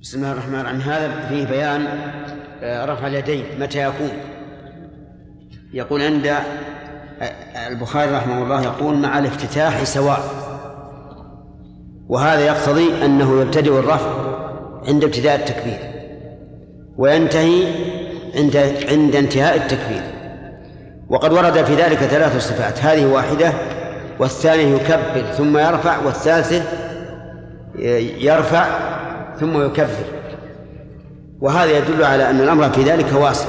بسم الله الرحمن الرحيم. هذا فيه بيان رفع اليدين متى يكون. يقول عند البخاري رحمه الله يقول مع الافتتاح سواء، وهذا يقتضي أنه يبتدئ الرفع عند ابتداء التكبير وينتهي عند انتهاء التكبير. وقد ورد في ذلك 3 صفات، هذه واحدة، والثانية يكبر ثم يرفع، والثالثة يرفع ثم يكبر، وهذا يدل على أن الأمر في ذلك واسع.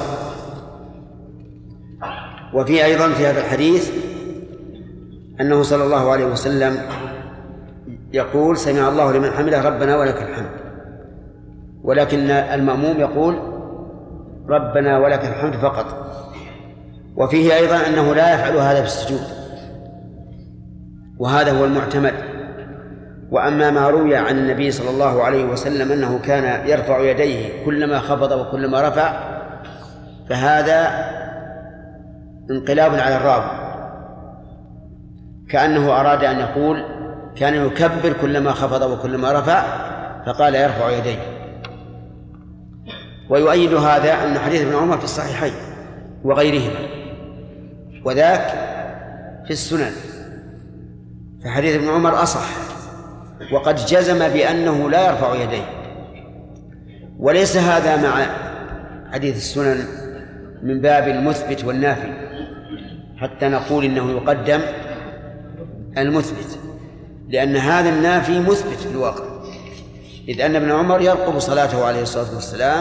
وفي أيضا في هذا الحديث أنه صلى الله عليه وسلم يقول سمع الله لمن حمده ربنا ولك الحمد، ولكن المأموم يقول ربنا ولك الحمد فقط. وفيه أيضا أنه لا يفعل هذا في السجود، وهذا هو المعتمد. وأما ما روي عن النبي صلى الله عليه وسلم أنه كان يرفع يديه كلما خفض وكلما رفع، فهذا انقلاب على الراوي، كأنه أراد أن يقول كان يكبر كلما خفض وكلما رفع، فقال يرفع يديه. ويؤيد هذا أن حديث ابن عمر في الصحيحين وغيرهما، وذاك في السنن، فحديث ابن عمر أصح، وقد جزم بأنه لا يرفع يديه. وليس هذا مع حديث السنن من باب المثبت والنافي حتى نقول إنه يقدم المثبت، لأن هذا النافي مثبت في الواقع، إذ أن ابن عمر يرقب صلاته عليه الصلاة والسلام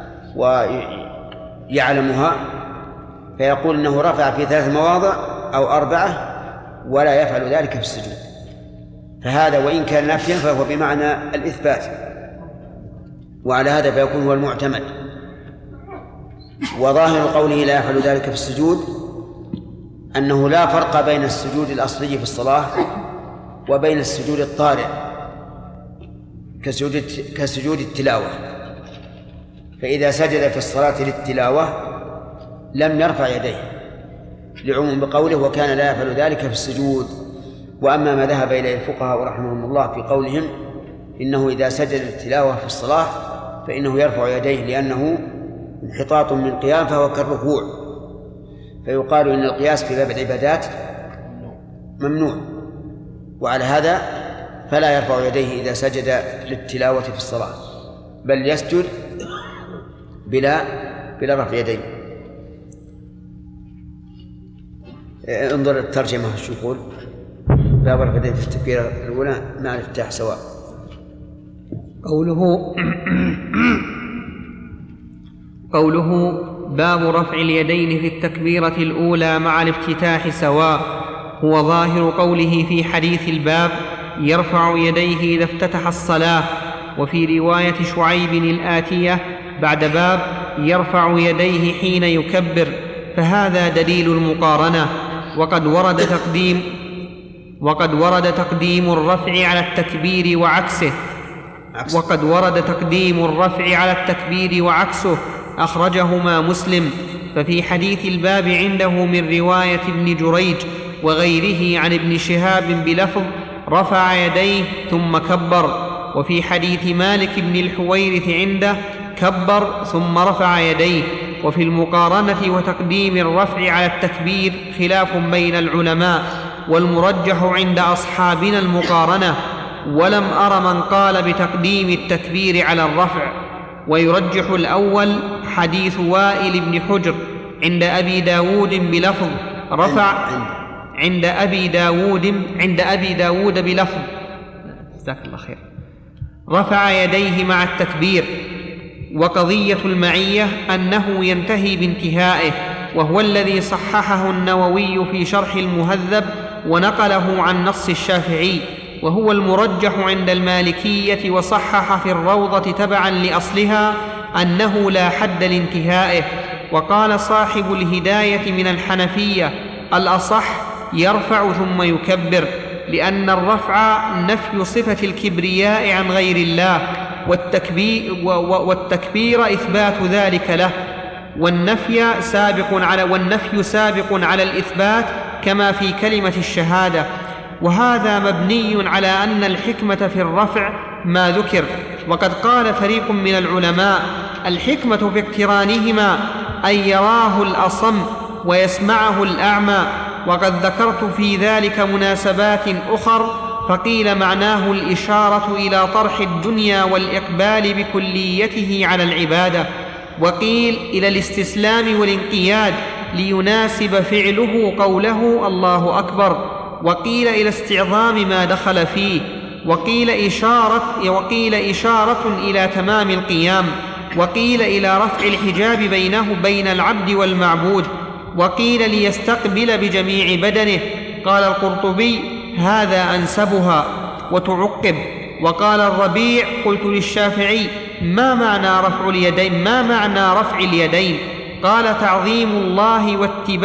ويعلمها، فيقول إنه رفع في 3 مواضع أو 4 ولا يفعل ذلك في السجود، فهذا وإن كان نافيا فهو بمعنى الإثبات، وعلى هذا فيكون هو المعتمد. وظاهر قوله لا يفعل ذلك في السجود أنه لا فرق بين السجود الأصلي في الصلاة وبين السجود الطارئ كسجود التلاوة، فإذا سجد في الصلاة للتلاوة لم يرفع يديه لعموم بقوله وكان لا يفعل ذلك في السجود. وأما ما ذهب إليه الفقهاء رحمهم الله في قولهم إنه إذا سجد التلاوة في الصلاة فإنه يرفع يديه لأنه انحطاط من القيام فهو كالركوع، فيقال إن القياس في باب العبادات ممنوع، وعلى هذا فلا يرفع يديه إذا سجد للتلاوة في الصلاة، بل يسجد بلا رفع يديه. انظر الترجمة شو يقول باب رفع يديه في التكبيرة الأولى مع الافتتاح سواء. قوله باب رفع اليدين في التكبيرة الأولى مع الافتتاح سواء هو ظاهر قوله في حديث الباب يرفع يديه إذا افتتح الصلاة، وفي رواية شعيب الآتية بعد باب يرفع يديه حين يكبر، فهذا دليل المقارنة. وقد ورد تقديم الرفع على التكبير وعكسه أخرجهما مسلم. ففي حديث الباب عنده من رواية ابن جريج وغيره عن ابن شهاب بلفظ رفع يديه ثم كبر، وفي حديث مالك بن الحويرث عنده كبر ثم رفع يديه. وفي المقارنة وتقديم الرفع على التكبير خلاف بين العلماء، والمرجح عند أصحابنا المقارنة، ولم أر من قال بتقديم التكبير على الرفع. ويرجح الأول حديث وائل بن حجر عند أبي داود بلفظ رفع عند أبي داود بلفظ جزاك الله خير رفع يديه مع التكبير. وقضية المعية أنه ينتهي بانتهائه، وهو الذي صححه النووي في شرح المهذب ونقله عن نص الشافعي، وهو المرجح عند المالكية، وصحح في الروضة تبعا لأصلها أنه لا حد لانتهائه. وقال صاحب الهداية من الحنفية الأصح يرفع ثم يكبر، لأن الرفع نفي صفة الكبرياء عن غير الله، والتكبير إثبات ذلك له، والنفي سابق على الإثبات كما في كلمة الشهادة. وهذا مبني على أن الحكمة في الرفع ما ذكر، وقد قال فريق من العلماء: الحكمة في اقترانهما أن يراه الأصم ويسمعه الأعمى. وقد ذكرت في ذلك مناسبات أخر، فقيل معناه الإشارة إلى طرح الدنيا والإقبال بكليته على العبادة، وقيل إلى الاستسلام والانقياد ليناسب فعله قوله الله أكبر، وقيل إلى استعظام ما دخل فيه، وقيل إشارة إلى تمام القيام، وقيل إلى رفع الحجاب بينه بين العبد والمعبود، وقيل ليستقبل بجميع بدنه. قال القرطبي: هذا أنسبها. وتعقب: وقال الربيع: قلت للشافعي: ما معنى رفع اليدين؟ قال: تعظيم الله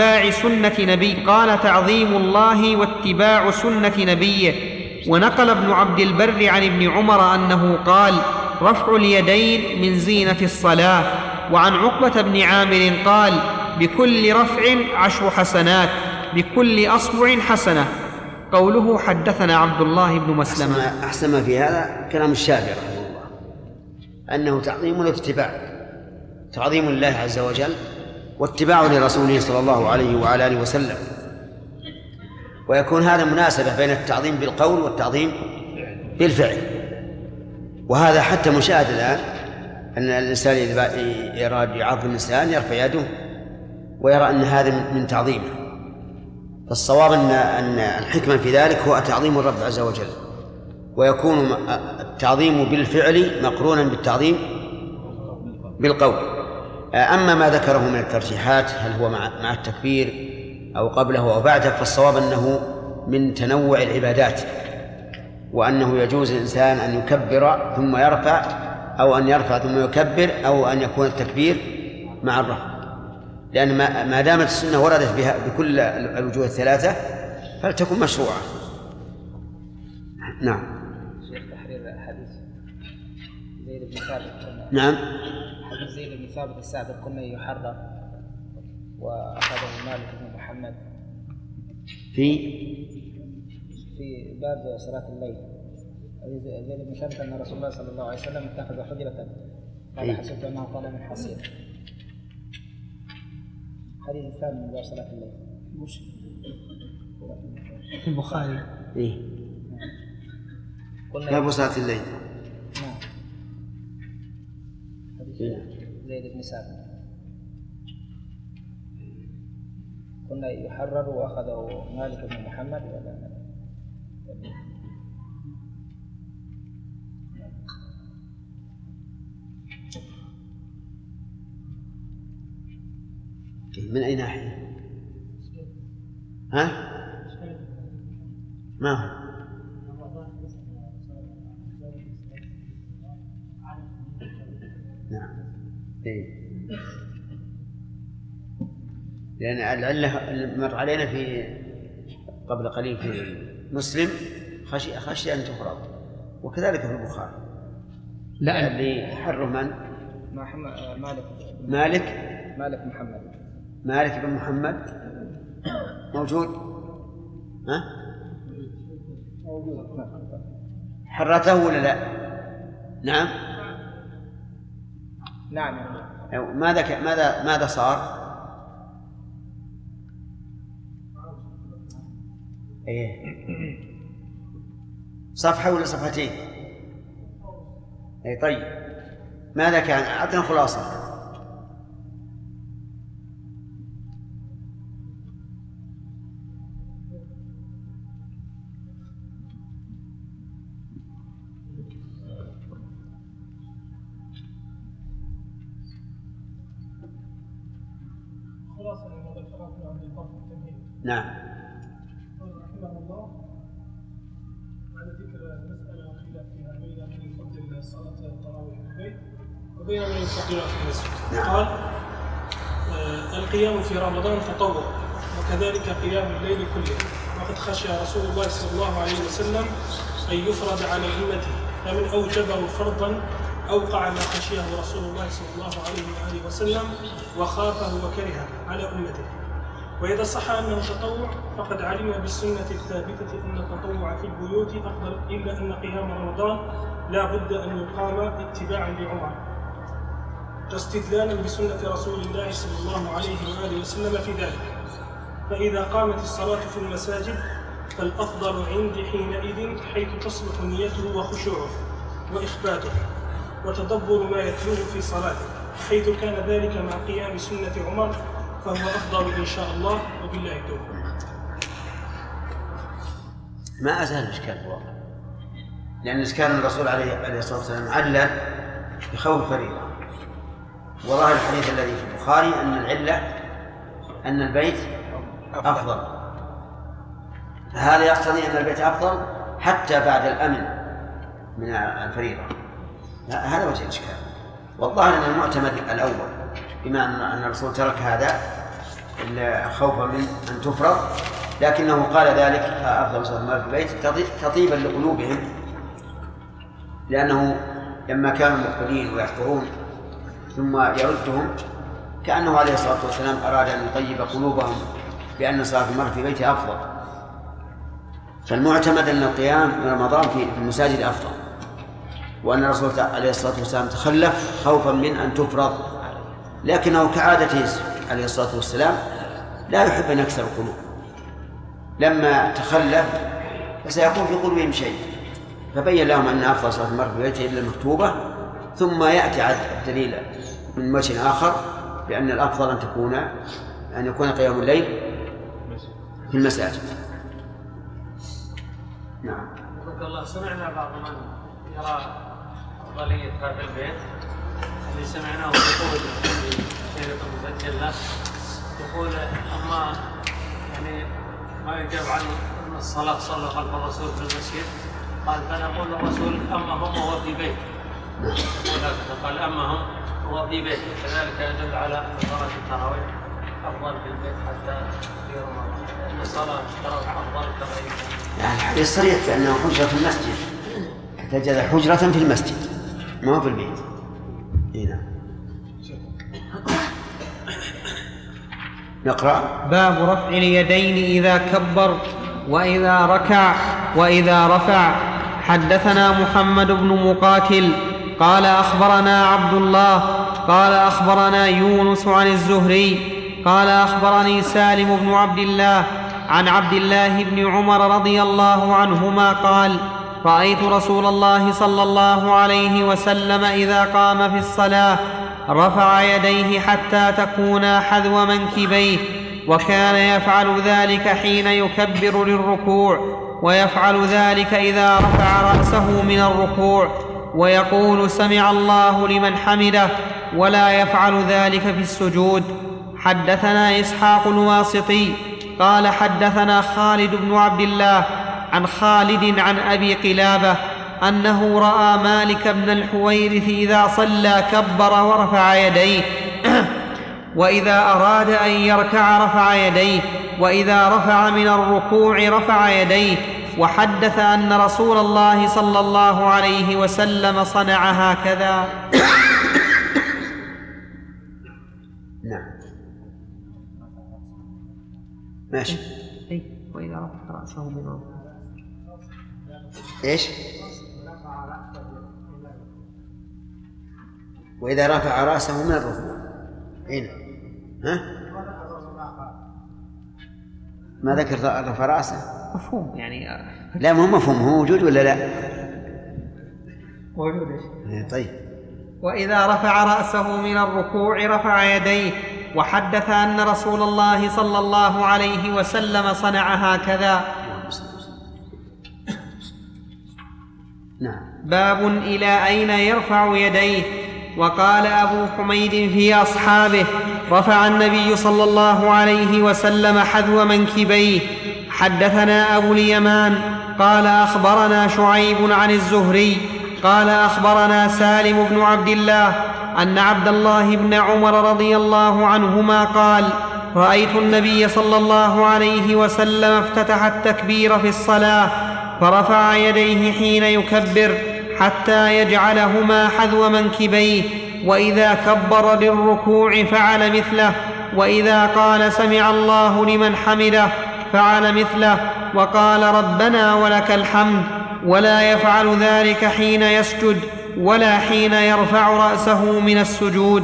واتباع سنة نبيه. ونقل ابن عبد البر عن ابن عمر أنه قال: رفع اليدين من زينة الصلاة. وعن عقبة بن عامر قال: بكل رفع 10 حسنات، بكل أصبع حسنة. قوله حدثنا عبد الله بن مسلمة. أحسن ما في هذا كلام الشافعي رحمه الله، أنه تعظيم واتباع، تعظيم الله عز وجل واتباع لرسوله صلى الله عليه وعلى آله وسلم، ويكون هذا مناسبة بين التعظيم بالقول والتعظيم بالفعل. وهذا حتى مشاهد الآن، أن الإنسان إذا يراد يعظم الإنسان يرفع يده ويرى أن هذا من تعظيمه. فالصواب أن الحكمة في ذلك هو تعظيم الرب عز وجل، ويكون التعظيم بالفعل مقرونا بالتعظيم بالقول. أما ما ذكره من الترجيحات، هل هو مع التكبير أو قبله أو بعده، فالصواب أنه من تنوع العبادات، وأنه يجوز الإنسان أن يكبر ثم يرفع، أو أن يرفع ثم يكبر، أو أن يكون التكبير مع الرفع، لأن ما دامت السنة وردت بها بكل الوجوه الثلاثة فلتكن مشروعة. نعم. شيخ تحرير حديث زيد بن ثابت. نعم. حديث زيد بن ثابت السابق كنا يحرر وأخذه مالك بن محمد في باب صلاة الليل. زيد بن ثابت أن رسول الله صلى الله عليه وسلم اتخذ حجرة قال حسبت أنه قال من حصير. حديث الثاني من باب صلاة الليل في البخاري. باب صلاة الليل. نعم. حديث زيد بن ثابت كنا يحرر وأخذه مالك بن محمد ولا من أي ناحية؟ ها؟ ما هو؟ نعم. لأن العلة مر علينا في قبل قليل في مسلم خشي أن تفرض، وكذلك في البخاري. لا اللي حره من؟ مالك محمد. مالك بن محمد موجود؟ ها؟ موجود. حرته ولا لا؟ نعم. نعم. ماذا صار؟ إيه. صفحة ولا صفحتين؟ إيه طيب. ماذا كان؟ أعطنا خلاصة. نعم. رحمه الله على ذكر المسألة خلاف فيها بين من يفضل صلاة التراويح في البيت وبين من يفضلها في المسجد. قال: القيام في رمضان تطوع، وكذلك قيام الليل كله، وقد خشي رسول الله صلى الله عليه وسلم أن يفرض على أمته، فمن أوجبه فرضا أوقع ما خشيه رسول الله صلى الله عليه وآله وسلم وخافه وكرهه على أمته. وإذا صح أنه تطوع فقد علم بالسنة الثابتة أن التطوع في البيوت أفضل، إلا أن قيام رمضان لا بد أن يقام اتباعا لعمر واستدلالا بسنة رسول الله صلى الله عليه وآله وسلم في ذلك. فإذا قامت الصلاة في المساجد فالأفضل عندي حينئذ حيث تصلح نيته وخشوعه وإخباته وتدبر ما يتلوه في صلاته، حيث كان ذلك مع قيام سنة عمر فهو أفضل إن شاء الله، وبالله التوفيق. ما أزال الإشكال الواقع، لأن كان الرسول عليه الصلاة والسلام علّل بخوف الفريضة، وظاهر الحديث الذي في البخاري أن العلة أن البيت أفضل. هذا يقتضي أن البيت أفضل حتى بعد الأمن من الفريضة. هذا وجه الإشكال، والظاهر أن المعتمد الأول بما أن الرسول ترك هذا خوفا من أن تفرض، لكنه قال ذلك أفضل صلاة المرء في البيت تطيبا لقلوبهم، لأنه لما كانوا مقبلين ويحضرون ثم يردهم كأنه عليه الصلاة والسلام أراد أن يطيب قلوبهم بأن صلاة المرء في بيته أفضل. فالمعتمد أن القيام من رمضان في المساجد أفضل، وأن الرسول عليه الصلاة والسلام تخلف خوفا من أن تفرض، لكنه كعادته عليه الصلاة والسلام لا يحب أن يكسر القلوب. لما تخلف فسيكون في قلوبهم شيء، فبين لهم أن أفضل صلاة المرء في بيته إلا المكتوبة، ثم يأتي الدليل من وجه آخر بأن الأفضل أن يكون قيام الليل في المساجد. نعم. الله سمعنا بعض من يرى أفضلية هذا البيت اللي سمعناه يقول في شيخ مسجل له، يقول أما يعني ما يجاب عن الصلاة صلى خلف الرسول في المسجد، قال فنقول الرسول أما هم وهو في بيت، قال أما هم وهو في بيت، كذلك يدل على أن صلاة التراويح أفضل في البيت حتى في رمضان، لأن الصلاة التراويح أفضل كغيرها. يعني الحديث صريح في أنه حجرة في المسجد، احتجز حجرة في المسجد ما في البيت. هنا نقرأ. باب رفع اليدين إذا كبر وإذا ركع وإذا رفع. حدثنا محمد بن مقاتل قال أخبرنا عبد الله قال أخبرنا يونس عن الزهري قال أخبرني سالم بن عبد الله عن عبد الله بن عمر رضي الله عنهما قال: رأيت رسول الله صلى الله عليه وسلم إذا قام في الصلاة رفع يديه حتى تكونا حذو منكبيه، وكان يفعل ذلك حين يكبر للركوع، ويفعل ذلك إذا رفع رأسه من الركوع، ويقول سمع الله لمن حمده، ولا يفعل ذلك في السجود. حدثنا إسحاق الواسطي قال حدثنا خالد بن عبد الله عن خالد عن أبي قلابة أنه رأى مالك بن الحويرث إذا صلى كبر ورفع يديه وإذا أراد أن يركع رفع يديه، وإذا رفع من الركوع رفع يديه، وحدث أن رسول الله صلى الله عليه وسلم صنع هكذا. نعم ماشي. وإذا رفع رأسه من الركوع إيش؟ وإذا رفع رأسه من الركوع. هنا ها؟ ما ذكر رفع رأسه؟ مفهوم يعني. لا مو مفهوم، هو موجود ولا لا؟ موجود. طيب. وإذا رفع رأسه من الركوع رفع يديه، وحدث أن رسول الله صلى الله عليه وسلم صنع هكذا. نعم. باب إلى أين يرفع يديه. وقال أبو حميد في أصحابه: رفع النبي صلى الله عليه وسلم حذو منكبيه. حدثنا أبو اليمان قال أخبرنا شعيب عن الزهري قال أخبرنا سالم بن عبد الله أن عبد الله بن عمر رضي الله عنهما قال: رأيت النبي صلى الله عليه وسلم افتتح التكبير في الصلاة فرفع يديه حين يكبر حتى يجعلهما حذو منكبيه، وإذا كبر للركوع فعل مثله، وإذا قال سمع الله لمن حمده فعل مثله، وقال ربنا ولك الحمد، ولا يفعل ذلك حين يسجد ولا حين يرفع رأسه من السجود.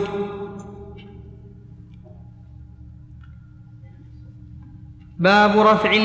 باب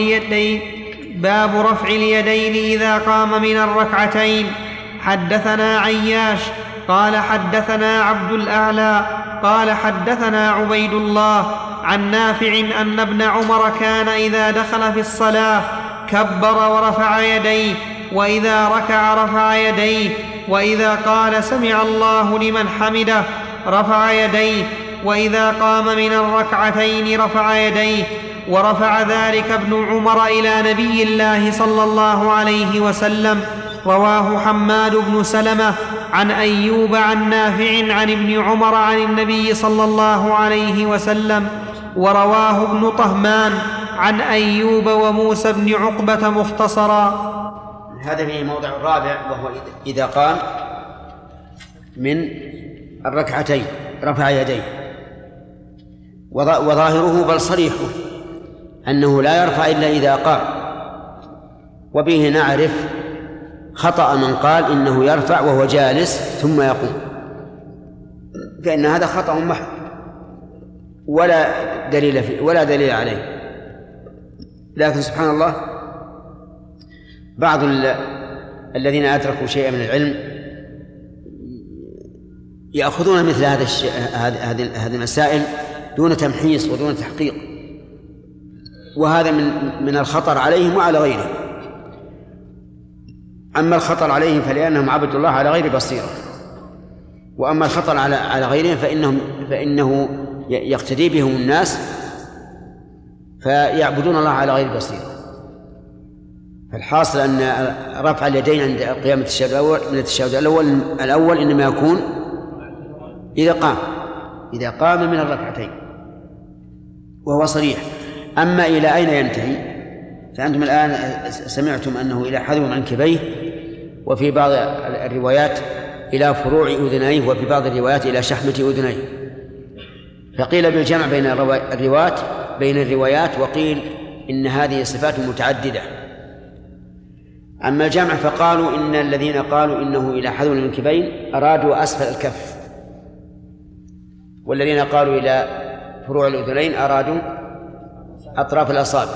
رفع اليدين إذا قام من الركعتين. حدثنا عياش قال حدثنا عبد الأعلى قال حدثنا عبيد الله عن نافع أن ابن عمر كان إذا دخل في الصلاة كبر ورفع يديه، وإذا ركع رفع يديه، وإذا قال سمع الله لمن حمده رفع يديه، وإذا قام من الركعتين رفع يديه. ورفع ذلك ابن عمر إلى نبي الله صلى الله عليه وسلم. رواه حماد بن سلمة عن أيوب عن نافع عن ابن عمر عن النبي صلى الله عليه وسلم. ورواه ابن طهمان عن أيوب وموسى بن عقبة مختصرا. هذا فيه موضع الرابع، وهو إذا قام من الركعتين رفع يديه، وظاهره بل صريحه أنه لا يرفع إلا إذا قام، وبه نعرف خطأ من قال إنه يرفع وهو جالس ثم يقوم، فإن هذا خطأ محض ولا دليل عليه. لكن سبحان الله بعض الذين أدركوا شيئا من العلم يأخذون مثل هذه المسائل دون تمحيص ودون تحقيق، وهذا من الخطر عليهم وعلى غيرهم. أما الخطر عليهم فلأنهم عبدوا الله على غير بصيرة، وأما الخطر على غيرهم فإنه يقتدي بهم الناس فيعبدون الله على غير بصيرة. فالحاصل أن رفع اليدين عند قيام التشهد الأول إنما يكون إذا قام من الركعتين، وهو صريح. أما إلى أين ينتهي فأنتم الآن سمعتم أنه إلى حذو منكبيه، وفي بعض الروايات إلى فروع أذنيه، وفي بعض الروايات إلى شحمة أذنيه. فقيل بالجمع بين الروايات، وقيل إن هذه صفات متعددة. أما الجمع فقالوا إن الذين قالوا إنه إلى حذو المنكبين أرادوا أسفل الكف، والذين قالوا إلى فروع الأذنين أرادوا أطراف الأصابع،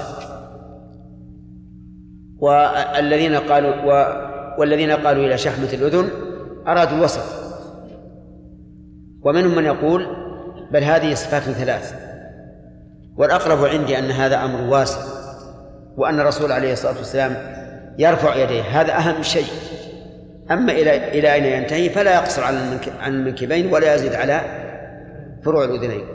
والذين قالوا إلى شحمة الأذن أرادوا الوسط. ومنهم من يقول بل هذه صفات ثلاث. والأقرب عندي أن هذا أمر واسع، وأن الرسول عليه الصلاة والسلام يرفع يديه، هذا أهم شيء. أما إلى أين ينتهي فلا يقصر عن المنكبين ولا يزيد على فروع الأذنين،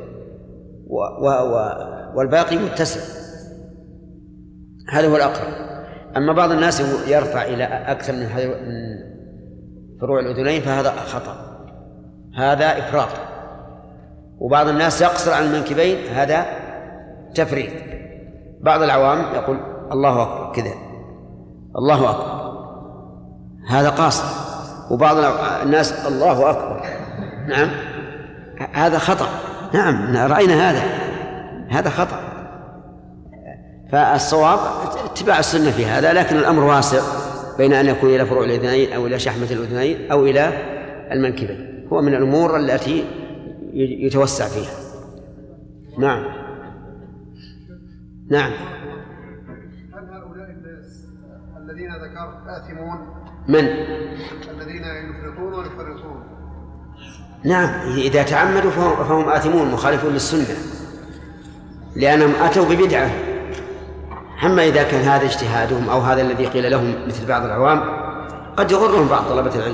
والباقي متسع. هذا هو الأقرب. أما بعض الناس يرفع إلى أكثر من فروع الأذنين فهذا خطأ، هذا إفراط. وبعض الناس يقصر عن المنكبين، هذا تفريط. بعض العوام يقول الله أكبر كذا، الله أكبر، هذا قاصر. وبعض الناس الله أكبر، نعم هذا خطأ. نعم رأينا هذا خطأ. فالصواب اتباع السنة في هذا، لكن الأمر واسع بين أن يكون إلى فروع الأذنين أو إلى شحمة الأذنين أو إلى المنكبين، هو من الأمور التي يتوسع فيها. نعم. هل هؤلاء الناس الذين ذكرت آثمون؟ من؟ الذين يفرطون ويفرطون. نعم، إذا تعمدوا فهم آثمون مخالفون للسنة، لأنهم أتوا ببدعة. أما إذا كان هذا اجتهادهم أو هذا الذي قيل لهم مثل بعض العوام، قد يغرهم بعض طلبة العلم،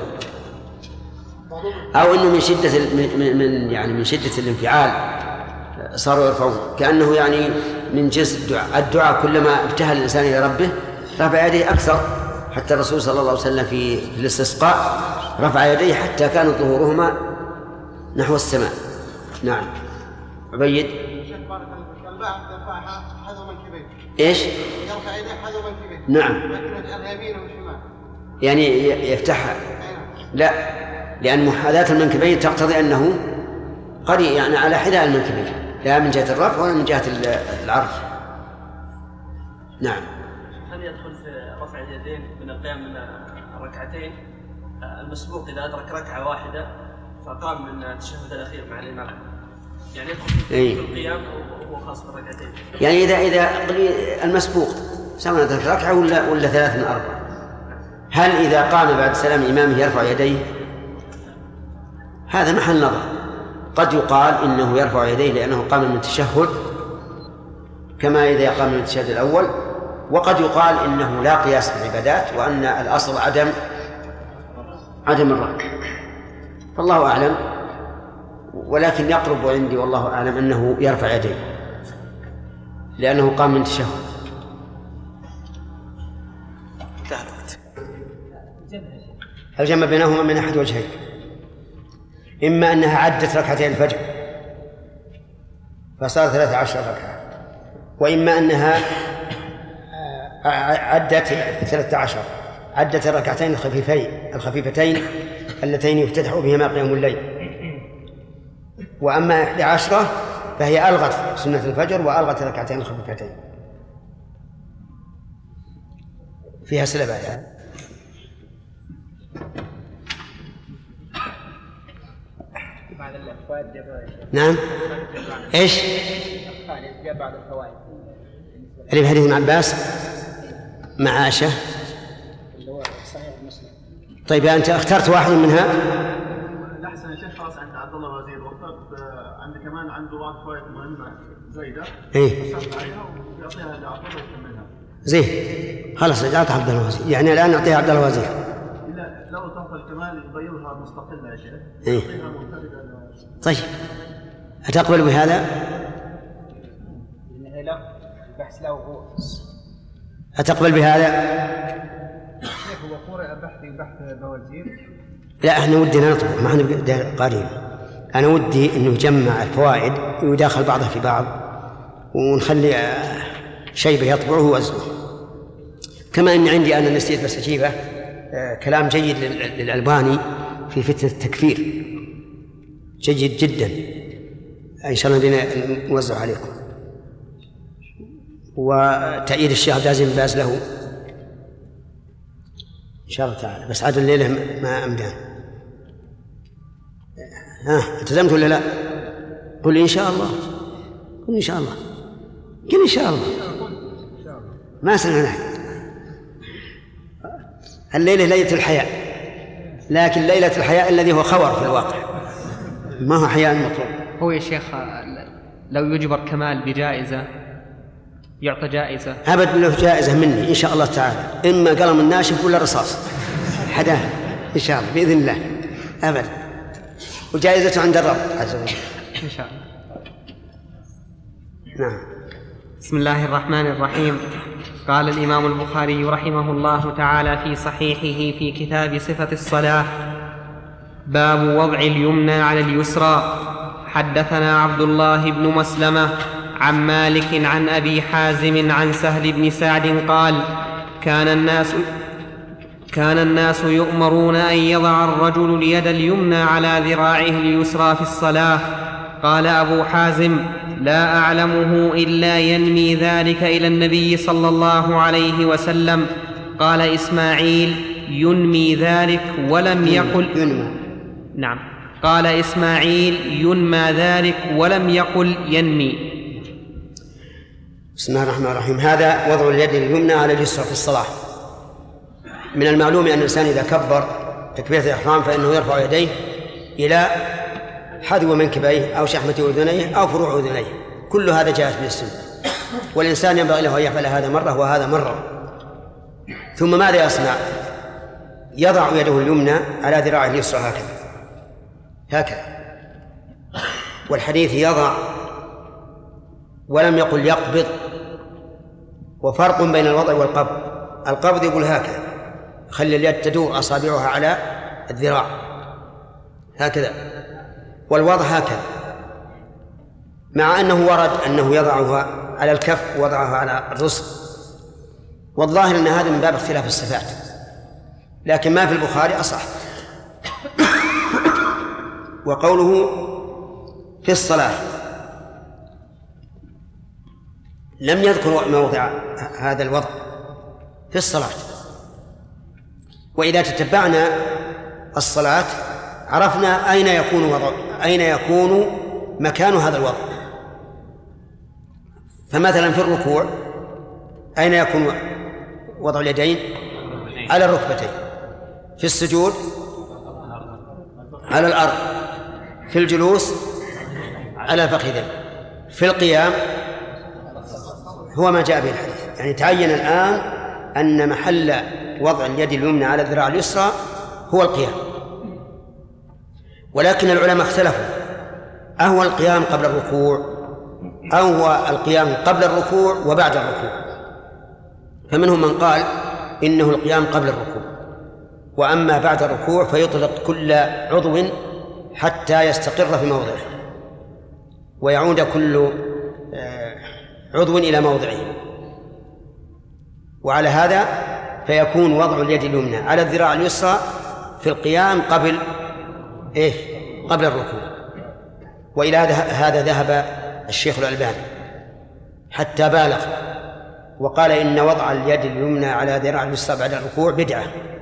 أو إنه من شدة الانفعال صاروا يرفعون، كأنه يعني من جنس الدعاء كلما ابتهل الإنسان إلى ربه رفع يديه أكثر. حتى الرسول صلى الله عليه وسلم في الاستسقاء رفع يديه حتى كانوا ظهورهما نحو السماء. نعم. عبيد. البعض يرفعها حذو منكبيه. إيش؟ يرفع يديه حذو منكبيه. نعم. لكن اليمين والشمال. يعني يفتحها. لا، لأن محاذاة المنكبين تقتضي أنه قريب، يعني على حذاء المنكبين، لا من جهة الرفع ولا من جهة العرض. نعم. هل يدخل في رفع اليدين من القيام من الركعتين، المسبوق إذا أدرك ركعة واحدة فقام من التشهد الأخير مع الإمام، يعني يدخل في القيام وهو خاص بالركعتين. يعني إذا المسبوق سواء أدرك ركعة ولا 3 من 4، هل إذا قام بعد سلام إمامه يرفع يديه؟ هذا محل نظر. قد يقال إنه يرفع يديه لأنه قام من التشهد كما إذا قام من التشهد الأول، وقد يقال إنه لا قياس في العبادات وأن الأصل عدم الرفع، فالله أعلم. ولكن يقرب عندي والله أعلم أنه يرفع يديه لأنه قام من التشهد. الجمع بينهما من أحد وجهين: إما أنها عدت ركعتين الفجر فصار 13 ركعة، وإما أنها عدت 13 عدت الركعتين الخفيفتين اللتين يفتتح بهما قيام الليل. وأما 11 فهي ألغت سنة الفجر وألغت الركعتين الخفيفتين. فيها أسئلة بعدها؟ نعم. ايش؟ بعد الفوائد اللي في حديث ابن عباس مع عائشة. اللي هو صحيح مسلم. طيب أنت اخترت واحد منها؟ الأحسن يا شيخ خلاص عند عبد الله وزير، واخترت عندي كمان عنده بعض فوائد مهمة زايدة. إيه. وصلت عليها ويعطيها لعبد الله ويكملها. زين خلاص اجعلت عبد الله وزير، يعني الآن نعطيها عبد الله وزير. لا لو تعطى الكمال يغيرها مستقلة يا شيخ. إيه. يعطيها منفردة. طيب أتقبل بهذا؟ البحث له هو. أتقبل بهذا؟ شيخ هو قرأ بحث بوزير. لا احنا ودنا نطبق، ما احنا قارين. أنا ودي إنه يجمع الفوائد ويداخل بعضها في بعض ونخلي شيبة يطبعه ويوزعه. كما أن عندي أنا نسيت بس أجيبه كلام جيد للألباني في فتنة التكفير، جيد جدا، إن شاء الله بدنا نوزع عليكم. وتأييد الشيخ عبد العزيز بن باز له إن شاء الله تعالى، بس عاد الليلة ما أمدان. التزمت ولا لا؟ قل إن شاء الله، قل إن شاء الله، قل إن شاء الله، ما سمعنا. الليلة ليلة الحياء، لكن ليلة الحياء الذي هو خور في الواقع، ما هو حياء مطلوب. هو يا شيخ لو يجبر كمال بجائزة يعطى جائزة؟ أبد له جائزة مني إن شاء الله تعالى، إما قلم الناشف ولا رصاص حداه إن شاء الله بإذن الله أبد، وجائزته عند الرب عز وجل إن شاء الله. نعم. بسم الله الرحمن الرحيم. قال الإمام البخاري رحمه الله تعالى في صحيحه في كتاب صفة الصلاة: باب وضع اليمنى على اليسرى. حدثنا عبد الله بن مسلمة عن مالك عن أبي حازم عن سهل بن سعد قال: كان الناس يؤمرون أن يضع الرجل اليد اليمنى على ذراعه اليسرى في الصلاة. قال أبو حازم: لا أعلمه إلا ينمي ذلك إلى النبي صلى الله عليه وسلم. قال إسماعيل: ينمي ذلك ولم يقل نعم. قال إسماعيل: ينمى ذلك ولم يقل ينمي. بسم الله الرحمن الرحيم. هذا وضع اليد اليمنى على اليسرى في الصلاة. من المعلوم أن الإنسان إذا كبر تكبيرة الإحرام فإنه يرفع يديه إلى حذو منكبيه أو شحمة أذنيه أو فروع أذنيه، كل هذا جائز بالسنة، والإنسان ينبغي له أن يفعل هذا مرة وهذا مرة. ثم ماذا يصنع؟ يضع يده اليمنى على ذراعه اليسرى هكذا، والحديث يضع ولم يقل يقبض، وفرق بين الوضع والقبض. القبض يقول هكذا، خلي اليد تدور أصابعها على الذراع هكذا، والوضع هكذا، مع أنه ورد أنه يضعها على الكف ووضعها على الرسغ، والظاهر أن هذا من باب اختلاف الصفات، لكن ما في البخاري أصح. وقوله في الصلاة لم يذكر موضع هذا الوضع في الصلاة، وإذا تتبعنا الصلاة عرفنا أين يكون مكان هذا الوضع. فمثلا في الركوع أين يكون وضع اليدين؟ على الركبتين. في السجود على الأرض. في الجلوس على الفخذين. في القيام هو ما جاء به الحديث. يعني تعين الآن أن محل وضع اليد اليمنى على الذراع اليسرى هو القيام. ولكن العلماء اختلفوا، أهو القيام قبل الركوع أو هو القيام قبل الركوع وبعد الركوع؟ فمنهم من قال إنه القيام قبل الركوع، وأما بعد الركوع فيطلق كل عضو حتى يستقر في موضعه ويعود كل عضو إلى موضعه. وعلى هذا فيكون وضع اليد اليمنى على الذراع اليسرى في القيام قبل الركوع. وإلى هذا ذهب الشيخ الألباني حتى بالغ وقال إن وضع اليد اليمنى على ذراع اليسرى بعد الركوع بدعة،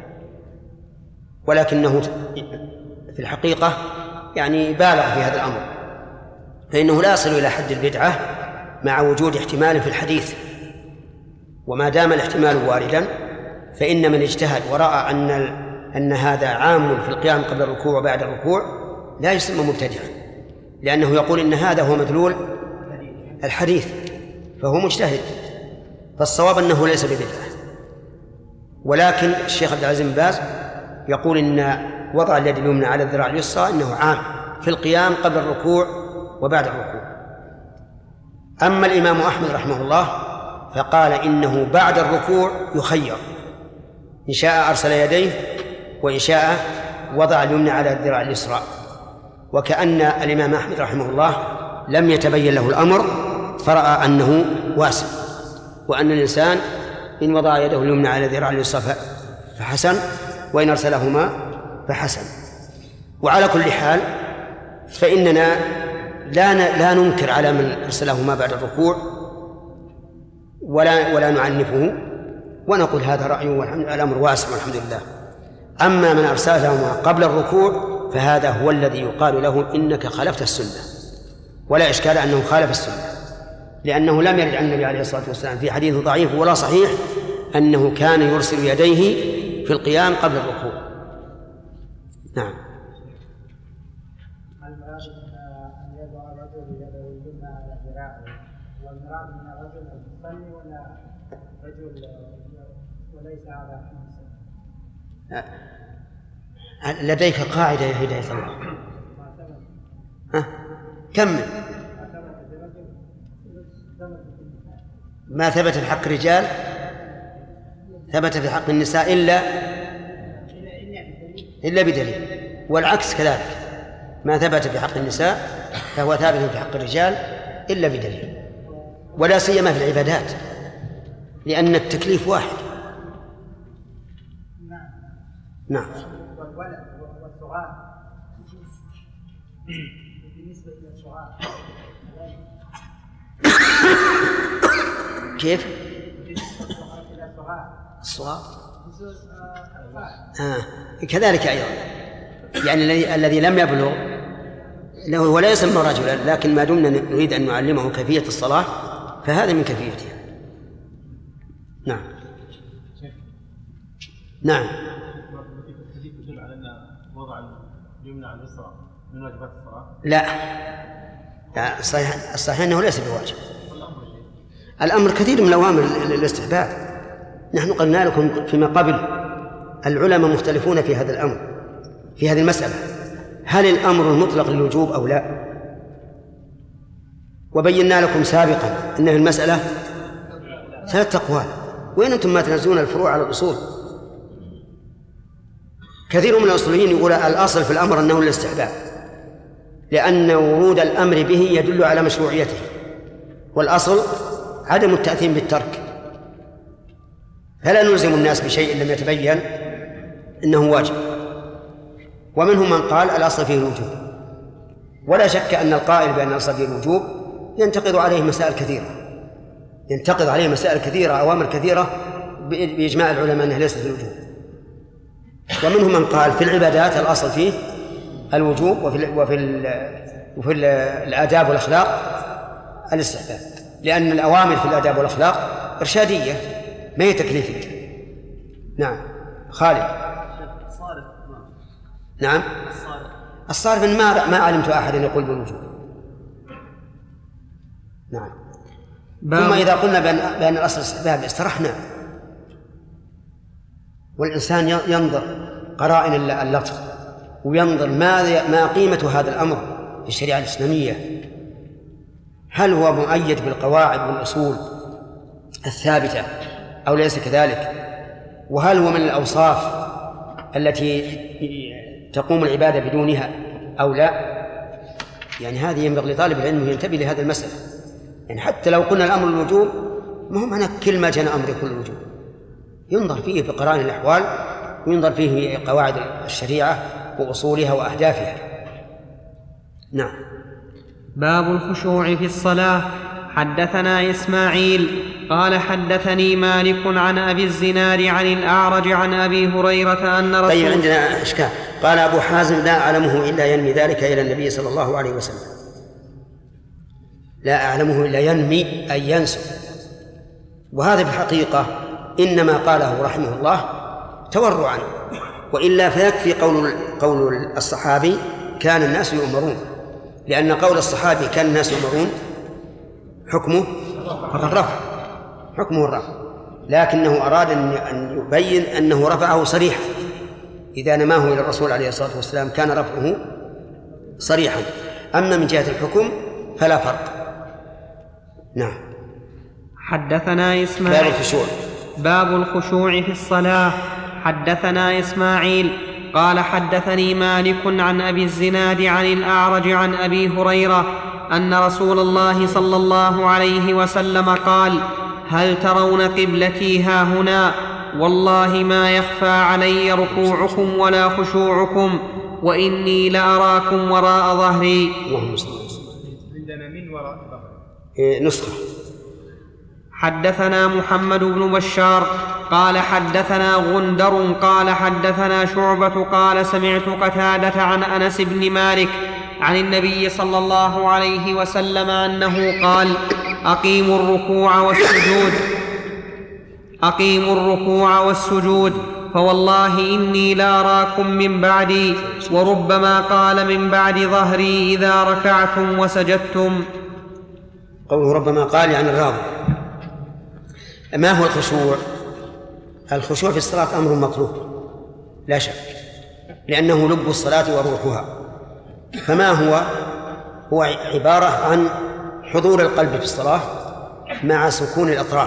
ولكنه في الحقيقة يعني بالغ في هذا الأمر، فإنه لا يصل إلى حد البدعة مع وجود احتمال في الحديث. وما دام الاحتمال واردا فإن من اجتهد ورأى أن هذا عام في القيام قبل الركوع وبعد الركوع لا يسمى مبتدعا، لأنه يقول إن هذا هو مدلول الحديث فهو مجتهد. فالصواب أنه ليس ببدعة. ولكن الشيخ عبد العزيز بن باز يقول إن وضع اليد اليمنى على الذراع اليسرى إنه عام في القيام قبل الركوع وبعد الركوع. أما الإمام أحمد رحمه الله فقال إنه بعد الركوع يخير، إن شاء أرسل يديه وإن شاء وضع اليمنى على الذراع اليسرى. وكأن الإمام أحمد رحمه الله لم يتبين له الأمر فرأى أنه واسع، وأن الإنسان إن وضع يده اليمنى على الذراع اليسرى فحسن، وإن أرسلهما فحسن. وعلى كل حال فإننا لا ننكر على من أرسلهما بعد الركوع ولا نعنفه، ونقول هذا رأي والأمر واسع والحمد لله. أما من أرسلهما قبل الركوع فهذا هو الذي يقال له إنك خالفت السنة، ولا إشكال أنه خالف السنة، لأنه لم يرد عن النبي عليه الصلاة والسلام في حديث ضعيف ولا صحيح أنه كان يرسل يديه في القيام قبل الركوع. نعم. المراد أن يضع الرجل يده اليمنى على ذراعه، والمراد من الرجل المصلي ولا رجل وليس على خمسة؟ لديك قاعدة يا هداية الله. كمل. ما ثبت في حق الرجال ثبت في حق النساء إلا بدليل، والعكس كذلك، ما ثبت في حق النساء فهو ثابت في حق الرجال إلا بدليل، ولا سيما في العبادات لأن التكليف واحد. نعم. والولد والصغار بالنسبة للصغار كيف؟ الصغار كذلك أيضا، يعني الذي لم يبلغ له ولا يسمى رجلا، لكن ما دمنا نريد أن نعلمه كيفية الصلاة فهذا من كيفيتها. نعم. نعم. يدل على أن وضع اليمنى على اليسرى من واجبات الصلاة؟ لا الصحيح أنه ليس بواجب. الأمر كثير من الأوامر الاستحباب. نحن قلنا لكم فيما قبل العلماء مختلفون في هذا الأمر، في هذه المسألة، هل الأمر المطلق للوجوب أو لا؟ وبينا لكم سابقا أن المسألة 3 أقوال، وين أنتم ما تنزلون الفروع على الأصول؟ كثير من الأصوليين يقول الأصل في الأمر أنه الاستحباب، لأن ورود الأمر به يدل على مشروعيته، والأصل عدم التأثيم بالترك، فلا نلزم الناس بشيء لم يتبين إنه واجب. ومنهم من قال الأصل فيه الوجوب، ولا شك أن القائل بأن الأصل فيه الوجوب ينتقد عليه مسائل كثيرة، أوامر كثيرة بإجماع العلماء أنها ليست في الوجوب. ومنهم من قال في العبادات الأصل فيه الوجوب، وفي الآداب والأخلاق الاستحباب، لأن الأوامر في الآداب والأخلاق إرشادية ما هي تكليفية. نعم خالد. نعم الصارف ما علمت أحد يقول بالوجوب. نعم. ثم إذا قلنا بأن الأصل الاستحباب استرحنا، والإنسان ينظر قرائن اللفظ وينظر ما قيمة هذا الأمر في الشريعة الإسلامية، هل هو مؤيد بالقواعد والأصول الثابتة أو ليس كذلك، وهل هو من الأوصاف التي تقوم العبادة بدونها أو لا. يعني هذه ينبغي لطالب العلم أن ينتبه لهذا المسألة. يعني حتى لو قلنا الأمر الوجوب ما هو معنى كل ما جاء أمر يكون الوجوب، ينظر فيه بقرائن الأحوال وينظر فيه قواعد الشريعة وأصولها وأهدافها. نعم. باب الخشوع في الصلاة. حدثنا إسماعيل قال حدثني مالك عن أبي الزناد عن الأعرج عن أبي هريرة أن رسول. طيب عندنا إشكال. قال أبو حازم لا أعلمه إلا ينمي ذلك إلى النبي صلى الله عليه وسلم. لا أعلمه إلا ينمي أي ينسب، وهذا بالحقيقة إنما قاله رحمه الله تورعا، وإلا فيكفي قول الصحابي كان الناس يؤمرون، لأن قول الصحابي كان الناس يؤمرون حكمه الرفع، لكنه أراد أن يبين أنه رفعه صريحا، إذا نماه إلى الرسول عليه الصلاة والسلام كان رفعه صريحا، أما من جهة الحكم فلا فرق. نعم. حدثنا إسماعيل. باب الخشوع في الصلاة. حدثنا إسماعيل قال حدثني مالك عن أبي الزناد عن الأعرج عن أبي هريرة أن رسول الله صلى الله عليه وسلم قال: هل ترون قبلتي هاهنا؟ والله ما يخفى علي ركوعكم ولا خشوعكم، وإني لأراكم وراء ظهري. عندنا من وراء ظهري نسخة. حدثنا محمد بن بشار قال حدثنا غندر قال حدثنا شعبة قال سمعت قتادة عن أنس بن مالك عن النبي صلى الله عليه وسلم أنه قال: أقيموا الركوع والسجود فوالله إني لأراكم من بعدي، وربما قال من بعد ظهري إذا ركعتم وسجدتم. قوله ربما قال يعني الراوي. ما هو الخشوع؟ الخشوع في الصلاة أمر مكروه لا شك، لأنه لب الصلاة وروحها. فما هو عبارة عن حضور القلب في الصلاة مع سكون الأطراف،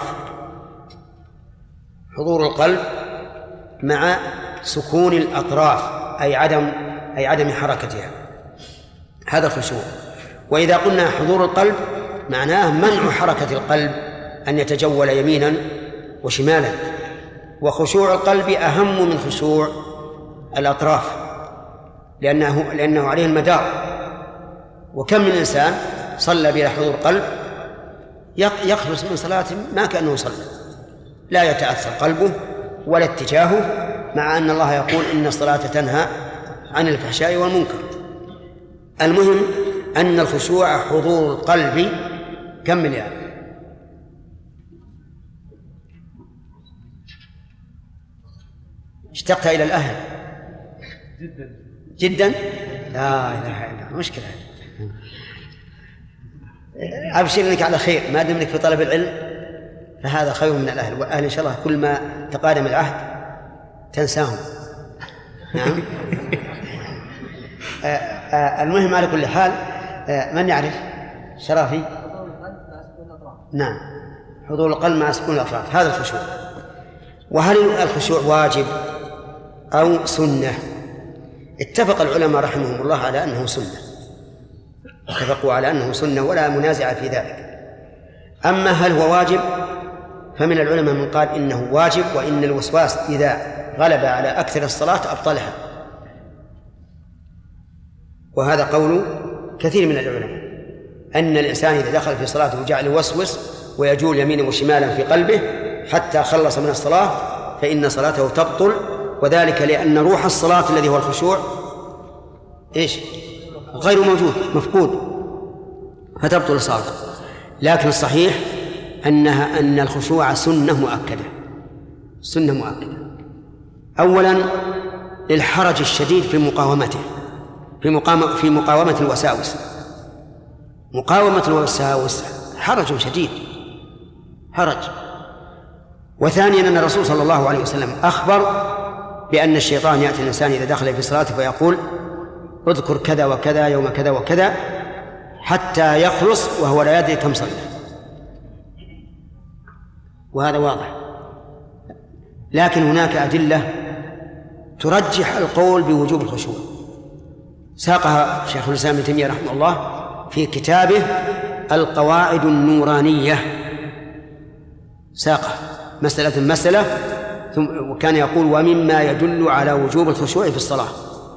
حضور القلب مع سكون الأطراف أي عدم حركتها، هذا الخشوع. وإذا قلنا حضور القلب معناه منع حركة القلب أن يتجول يمينا وشمالا، وخشوع القلب أهم من خشوع الأطراف لأنه عليه المدار. وكم من إنسان صلى بلا حضور قلب يخلص من صلاته ما كأنه صلى، لا يتأثر قلبه ولا اتجاهه، مع أن الله يقول إن الصلاة تنهى عن الفحشاء والمنكر. المهم أن الخشوع حضور القلب. كمل يعني. اشتقت إلى الأهل جدا. لا إله إلا الله، مشكلة. أبشر لك على خير، ما دام لك في طلب العلم فهذا خير من الأهل، والأهل إن شاء الله كل ما تقادم العهد تنساهم. نعم. المهم على كل حال، من يعرف شرافي؟ نعم، حضور القلب مع سكون الأطراف، هذا الخشوع. وهل الخشوع واجب أو سنة؟ اتفق العلماء رحمهم الله على أنه سنة، اتفقوا على أنه سنة ولا منازع في ذلك. أما هل هو واجب فمن العلماء من قال إنه واجب، وإن الوسواس إذا غلب على أكثر الصلاة أبطلها، وهذا قول كثير من العلماء، أن الإنسان إذا دخل في صلاته وجعل يوسوس ويجول يمينا وشمالا في قلبه حتى خلص من الصلاة فإن صلاته تبطل وذلك لأن روح الصلاة الذي هو الخشوع إيش؟ غير موجود، مفقود، فتبطل الصلاة. لكن الصحيح أن الخشوع سنة مؤكدة، سنة مؤكدة. أولا للحرج الشديد في مقاومته، في مقاومة الوساوس. مقاومة الوساوس حرج شديد، حرج. وثانيا أن الرسول صلى الله عليه وسلم أخبر بأن الشيطان يأتي الإنسان إذا دخل في صلاته فيقول اذكر كذا وكذا يوم كذا وكذا حتى يخلص وهو لا يدري كم صلى، وهذا واضح. لكن هناك أدلة ترجح القول بوجوب الخشوع، ساقها شيخ الإسلام ابن تيمية رحمه الله في كتابه القواعد النورانية، ساقها مسألة وكان يقول ومما يدل على وجوب الخشوع في الصلاة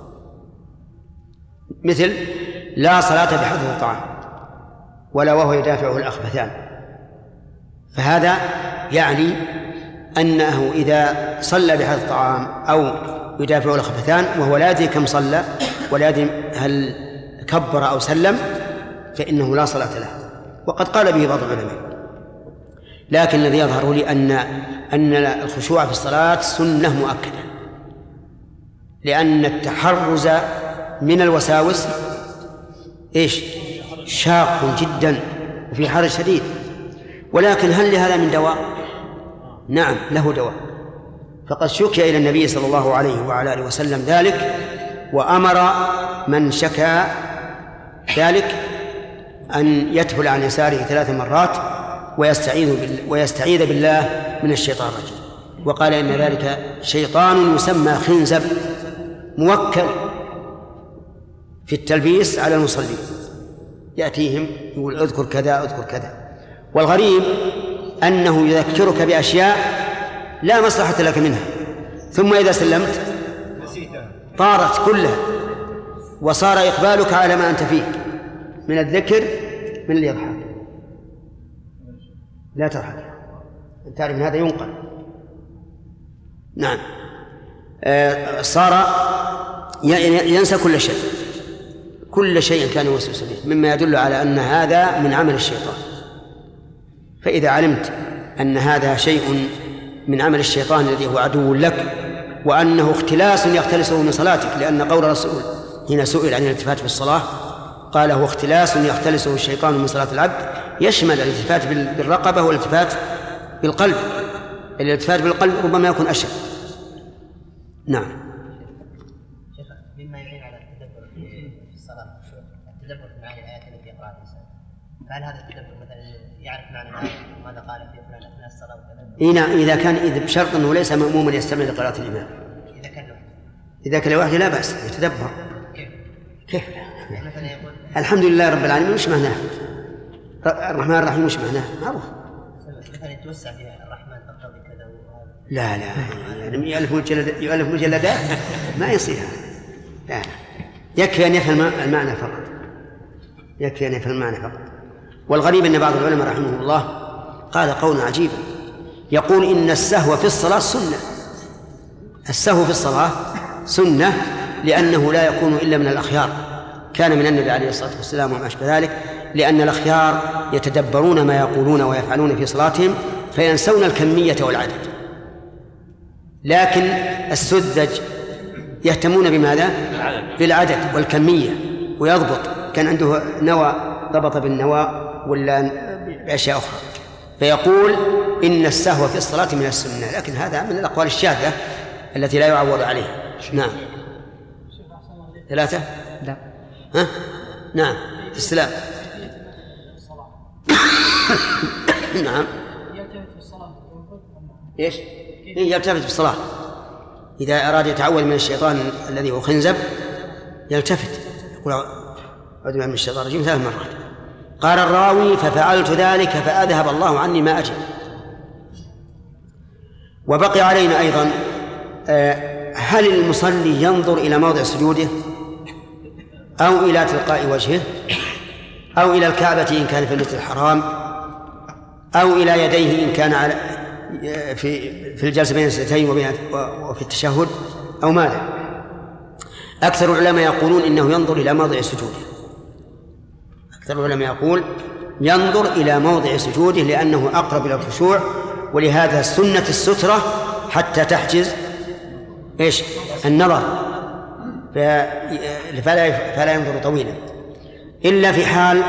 مثل لا صلاة بحضر الطعام ولا وهو يدافعه الأخبثان، فهذا يعني أنه إذا صلى بحضر الطعام أو يدافعه الأخبثان وهو لا يدري كم صلى ولا يدري هل كبر أو سلم فإنه لا صلاة له، وقد قال به بعض العلماء. لكن الذي يظهر لي أن الخشوع في الصلاة سنة مؤكدة، لأن التحرز من الوساوس إيش؟ شاق جدا وفي حرج شديد. ولكن هل لهذا من دواء؟ نعم له دواء، فقد شكي إلى النبي صلى الله عليه وعلى آله وسلم ذلك، وأمر من شكى ذلك أن يتفل عن يساره 3 مرات ويستعيذ بالله من الشيطان الرجيم، وقال إن ذلك شيطان يسمى خنزب موكل في التلبيس على المصلين، يأتيهم يقول اذكر كذا اذكر كذا. والغريب أنه يذكرك بأشياء لا مصلحة لك منها، ثم إذا سلمت طارت كلها وصار إقبالك على ما أنت فيه من الذكر من اللي يضحك. لا تضحك، أنت تعرف أن هذا ينقل. نعم صار ينسى كل شيء كان يوسوس به، مما يدل على أن هذا من عمل الشيطان. فإذا علمت أن هذا شيء من عمل الشيطان الذي هو عدو لك، وأنه اختلاس يختلسه من صلاتك، لأن قول الرسول حين سئل عن الالتفات في الصلاة قال هو اختلاس يختلسه الشيطان من صلاة العبد، يشمل الالتفات بالرقبة والالتفات بالقلب. الالتفات بالقلب ربما يكون أشد. نعم. شيخ مما يعين على التدبر في الصلاة التدبر في معاني الآيات التي يقرأها الإنسان، فهل هذا التدبر مثلا يعرف معنى ماذا قال في فلان أثناء الصلاة وكذا؟ نعم إذا بشرط أنه ليس مأموما يستمع لقراءة الإمام. إذا كان لوحده لا بأس يتدبر. كيف؟ الحمد لله رب العالمين وش معناه؟ الرحمن الرحيم وش معناه؟ معروف. مثلا يتوسع فيها الرحمن تقتضي كذا لا يعني يؤلف مجلدات ما يصير. لا يكفي أن يفهم المعنى فقط، يكفي أن يفهم المعنى فقط. والغريب أن بعض العلماء رحمه الله قال قول عجيب، يقول إن السهو في الصلاة سنة. السهو في الصلاة سنة لأنه لا يكون إلا من الأخيار، كان من النبي عليه الصلاة والسلام وما أشبه ذلك، لأن الأخيار يتدبرون ما يقولون ويفعلون في صلاتهم فينسون الكمية والعدد. لكن السذج يهتمون بماذا؟ بالعدد والكمية، ويضبط، كان عنده نوى ضبط بالنوى ولا بأشياء أخرى. فيقول إن السهو في الصلاة من السنة، لكن هذا من الأقوال الشاذة التي لا يعول عليها. نعم. 3 لا ها؟ نعم السلام. نعم يلتفت في الصلاة ايش؟ يلتفت في الصلاة إذا أراد يتعوذ من الشيطان الذي هو خنزب يلتفت يقول أعوذ بالله من الشيطان الرجيم 3 مرات. قال الراوي ففعلت ذلك فأذهب الله عني ما أجل. وبقي علينا أيضا هل المصلي ينظر إلى موضع سجوده أو إلى تلقاء وجهه أو إلى الكعبة إن كان في المسجد الحرام أو إلى يديه إن كان في الجلسة بين السجدتين وفي التشهد؟ أو ماذا؟ أكثر العلماء يقولون إنه ينظر إلى موضع سجوده. أكثر العلماء يقول ينظر إلى موضع سجوده لأنه أقرب إلى الخشوع، ولهذا سنة السترة حتى تحجز النظر، فلا ينظر طويلا إلا في حال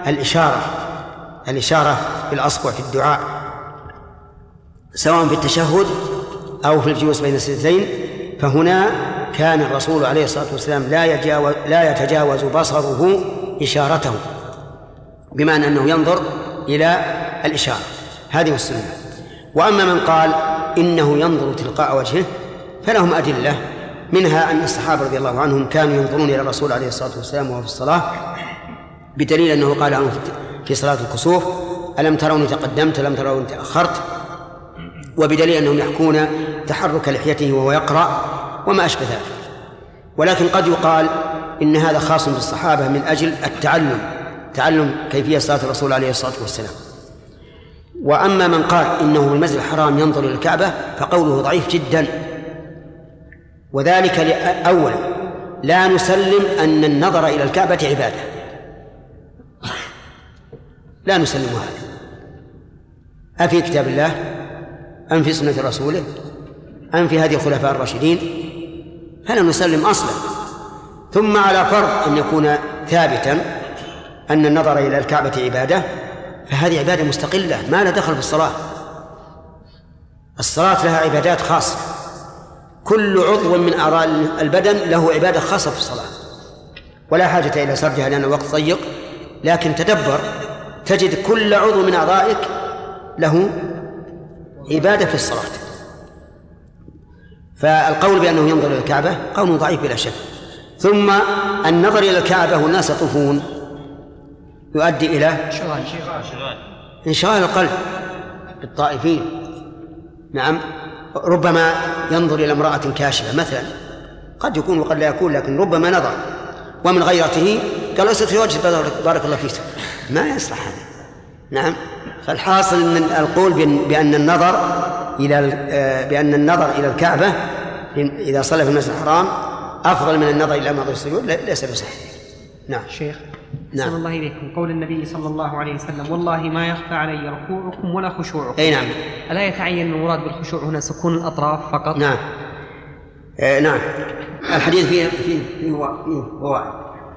الإشارة بالأصبع في الدعاء سواء في التشهد أو في الجلوس بين السجدتين، فهنا كان الرسول عليه الصلاة والسلام لا يتجاوز بصره إشارته، بمعنى أنه ينظر إلى الإشارة. هذه السنة. وأما من قال إنه ينظر تلقاء وجهه فلهم أدلة، منها أن الصحابة رضي الله عنهم كانوا ينظرون إلى الرسول عليه الصلاة والسلام وهو في الصلاة، بدليل أنه قال عنه في صلاة الكسوف: ألم تروني تقدمت ألم تروني تأخرت، وبدليل أنهم يحكون تحرك لحيته وهو يقرأ وما أشبه ذلك. ولكن قد يقال إن هذا خاص بالصحابة من أجل تعلم كيفية صلاة الرسول عليه الصلاة والسلام. وأما من قال إنه في المسجد الحرام ينظر إلى الكعبة فقوله ضعيف جدا، وذلك أولا لا نسلم أن النظر إلى الكعبة عبادة، لا نسلم هذا، أفي كتاب الله أم في سنة رسوله أم في هدي الخلفاء الراشدين؟ فلا نسلم أصلا. ثم على فرض أن يكون ثابتا أن النظر إلى الكعبة عبادة، فهذه عبادة مستقلة ما لها دخل في الصلاة. الصلاة لها عبادات خاصة، كل عضو من أعضاء البدن له عبادة خاصة في الصلاة، ولا حاجة إلى سردها لأن الوقت ضيق، لكن تدبر تجد كل عضو من أعضائك له عبادة في الصلاة. فالقول بأنه ينظر إلى الكعبة قول ضعيف بلا شك. ثم النظر إلى الكعبة والناس يطوفون يؤدي إلى انشغال القلب بالطائفين. نعم، ربما ينظر إلى امرأة كاشفة مثلا، قد يكون وقد لا يكون، لكن ربما نظر ومن غيرته قال أسد في وجه بارك الله فيك، ما يصلح هذا. نعم، فالحاصل من القول بأن النظر إلى الكعبة إذا صلى في المسجد الحرام أفضل من النظر إلى موضع السجود ليس بصحيح. نعم شيخ، نعم. الله إليكم. قول النبي صلى الله عليه وسلم: والله ما يخفى علي ركوعكم ولا خشوعكم. أي نعم. ألا يتعين المراد بالخشوع هنا سكون الأطراف فقط؟ نعم. نعم، الحديث فيه فوائد.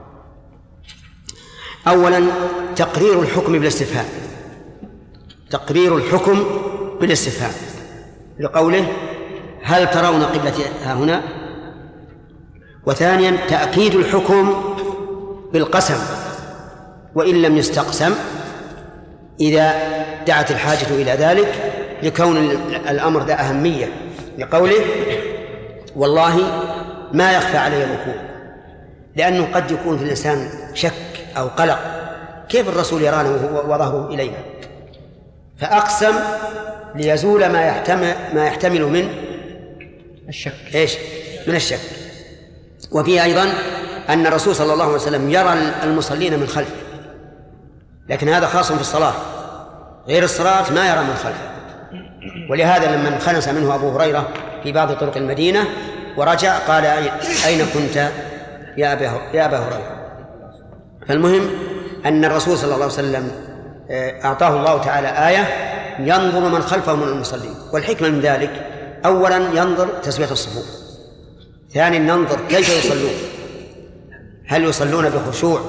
أولا تقرير الحكم بالاستفهام، تقرير الحكم بالاستفهام لقوله: هل ترون قبلتي ها هنا؟ وثانيا تأكيد الحكم بالقسم وإن لم يستقسم إذا دعت الحاجة إلى ذلك، لكون الأمر ذا أهمية، لقوله: والله ما يخفى علي الركوع، لأنه قد يكون في الإنسان شك أو قلق، كيف الرسول يرانا وظهره إلينا؟ فأقسم ليزول ما يحتمل من الشك. من الشك. وفيه أيضا أن الرسول صلى الله عليه وسلم يرى المصلين من خلفه، لكن هذا خاص في الصلاة، غير الصلاة ما يرى من خلفه. ولهذا لما انخنس منه أبو هريرة في بعض طرق المدينة ورجع قال: أين كنت يا أبا هريرة؟ فالمهم أن الرسول صلى الله عليه وسلم أعطاه الله تعالى آية ينظر من خلفه من المصلين، والحكمة من ذلك: أولا ينظر تسوية الصفوف، ثانيا ننظر كيف يصلون، هل يصلون بخشوع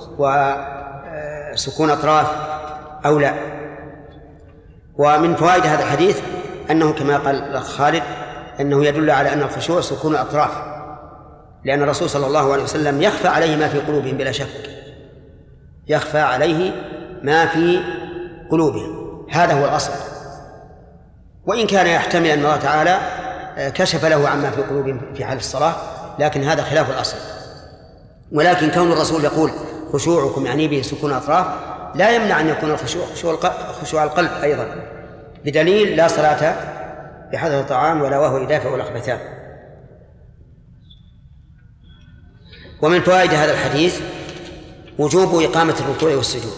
وسكون أطراف أو لا. ومن فوائد هذا الحديث أنه كما قال الأخ خالد أنه يدل على أن الخشوع سكون الأطراف، لأن الرسول صلى الله عليه وسلم يخفى عليه ما في قلوبهم بلا شك، يخفى عليه ما في قلوبهم، هذا هو الأصل. وإن كان يحتمل أن الله تعالى كشف له عما في قلوبهم في حال الصلاة، لكن هذا خلاف الأصل. ولكن كون الرسول يقول خشوعكم يعني به سكون أطراف لا يمنع أن يكون خشوع القلب أيضا، بدليل: لا صلاة بحضرة الطعام ولا وهو يدافع الأخبثان. ومن فوائد هذا الحديث وجوب إقامة الركوع والسجود.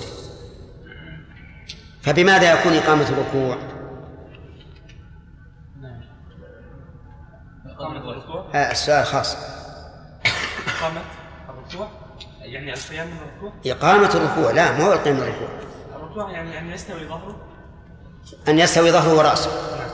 فبماذا يكون إقامة الركوع؟ السؤال خاص. إقامة الركوع يعني القيام من الركوع؟ إقامة الركوع لا، ما هو القيام من الركوع. الركوع يعني أن يستوي ظهره، أن يستوي ظهره ورأسه.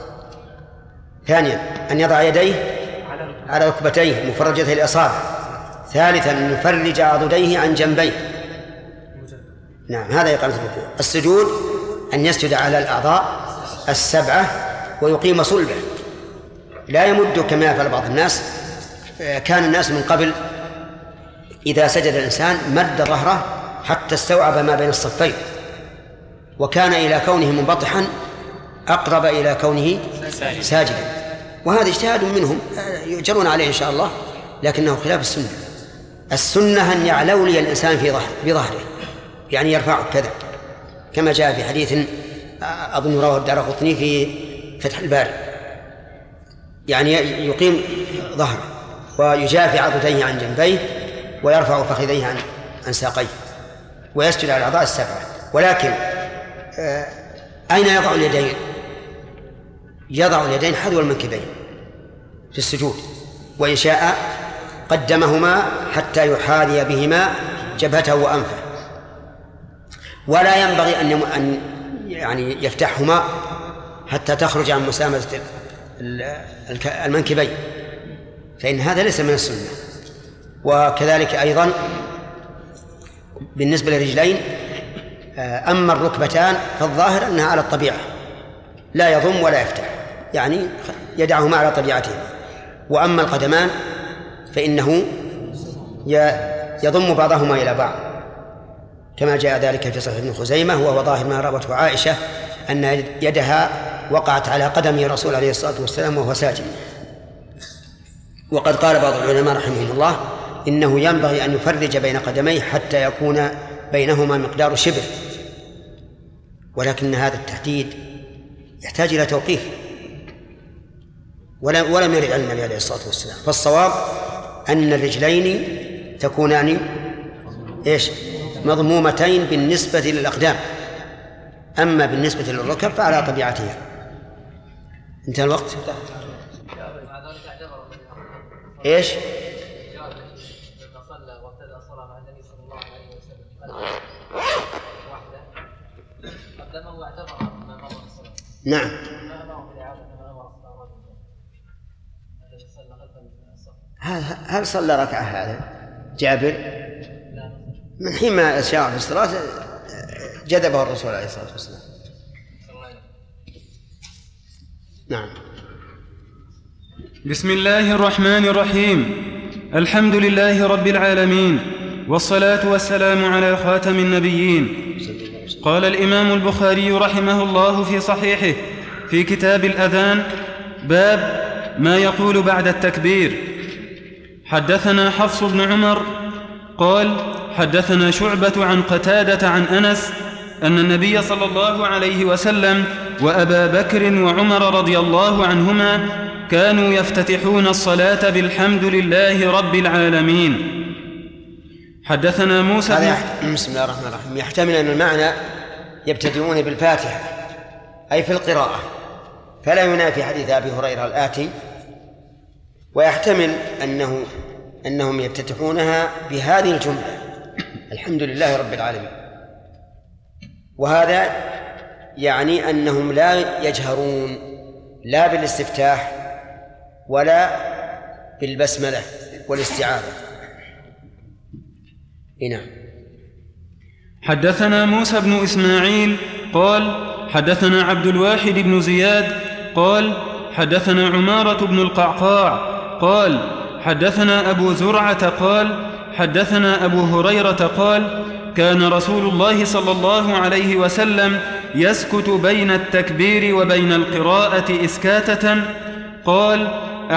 ثانيا أن يضع يديه على ركبتيه مفرجة الأصابع. ثالثا أن يفرج عضديه عن جنبيه. نعم، هذا إقامة الركوع. السجود أن يسجد على الأعضاء 7 ويقيم صلبه، لا يمد كما يفعل بعض الناس. كان الناس من قبل إذا سجد الإنسان مد ظهره حتى استوعب ما بين الصفين، وكان إلى كونه منبطحا أقرب إلى كونه ساجدا، وهذا اجتهاد منهم يؤجرون عليه إن شاء الله، لكنه خلاف السنة. السنة أن يعلولي الإنسان بظهره، يعني يرفعه كذا، كما جاء في حديث أظن رواه الدارقطني في فتح الباري، يعني يقيم ظهره ويجافي عضديه عن جنبيه ويرفع فخذيه عن ساقيه ويسجد على الأعضاء 7. ولكن أين يضع اليدين؟ يضع اليدين حذو المنكبين في السجود، وإن شاء قدمهما حتى يحاذي بهما جبهته وأنفه، ولا ينبغي أن يعني يفتحهما حتى تخرج عن مسامة المنكبين، فإن هذا ليس من السنة. وكذلك أيضا بالنسبة للرجلين، أما الركبتان فالظاهر أنها على الطبيعة، لا يضم ولا يفتح، يعني يدعهما على طبيعتهما. وأما القدمان فإنه يضم بعضهما إلى بعض، كما جاء ذلك في صحيح ابن خزيمة، وهو ظاهر ما روته عائشة أن يدها وقعت على قدم رسول عليه الصلاة والسلام وهو ساجد. وقد قال بعض العلماء رحمهم الله إنه ينبغي أن يفرج بين قدميه حتى يكون بينهما مقدار شبر، ولكن هذا التحديد يحتاج إلى توقيف، ولم يرد عن النبي عليه الصلاة والسلام. فالصواب أن الرجلين تكونان مضمومتين بالنسبة للأقدام، أما بالنسبة للركب فعلى طبيعتها. انتهى الوقت. ايش؟ نعم. هل صلى ركعة هذا جابر؟ من حين ما شاء في الصلاة جذبه الرسول عليه الصلاة والسلام. نعم. بسم الله الرحمن الرحيم. الحمد لله رب العالمين، والصلاة والسلام على خاتم النبيين. قال الإمام البخاري رحمه الله في صحيحه في كتاب الأذان: باب ما يقول بعد التكبير. حدثنا حفص بن عمر قال: حدثنا شعبة عن قتادة عن أنس أن النبي صلى الله عليه وسلم وأبا بكر وعمر رضي الله عنهما كانوا يفتتحون الصلاة بالحمد لله رب العالمين. حدثنا موسى بسم الله الرحمن الرحيم. يحتمل أن المعنى يبتدئون بالفاتحة أي في القراءة، فلا ينافي حديث أبي هريرة الآتي، ويحتمل أنهم يفتتحونها بهذه الجملة: الحمد لله رب العالمين. وهذا يعني أنهم لا يجهرون لا بالاستفتاح ولا بالبسملة والاستعاذة. نعم. حدثنا موسى بن إسماعيل قال: حدثنا عبد الواحد بن زياد قال: حدثنا عمارة بن القعقاع قال: حدثنا أبو زرعة قال: حدثنا أبو هريرة قال: كان رسول الله صلى الله عليه وسلم يسكت بين التكبير وبين القراءة إسكاتة. قال: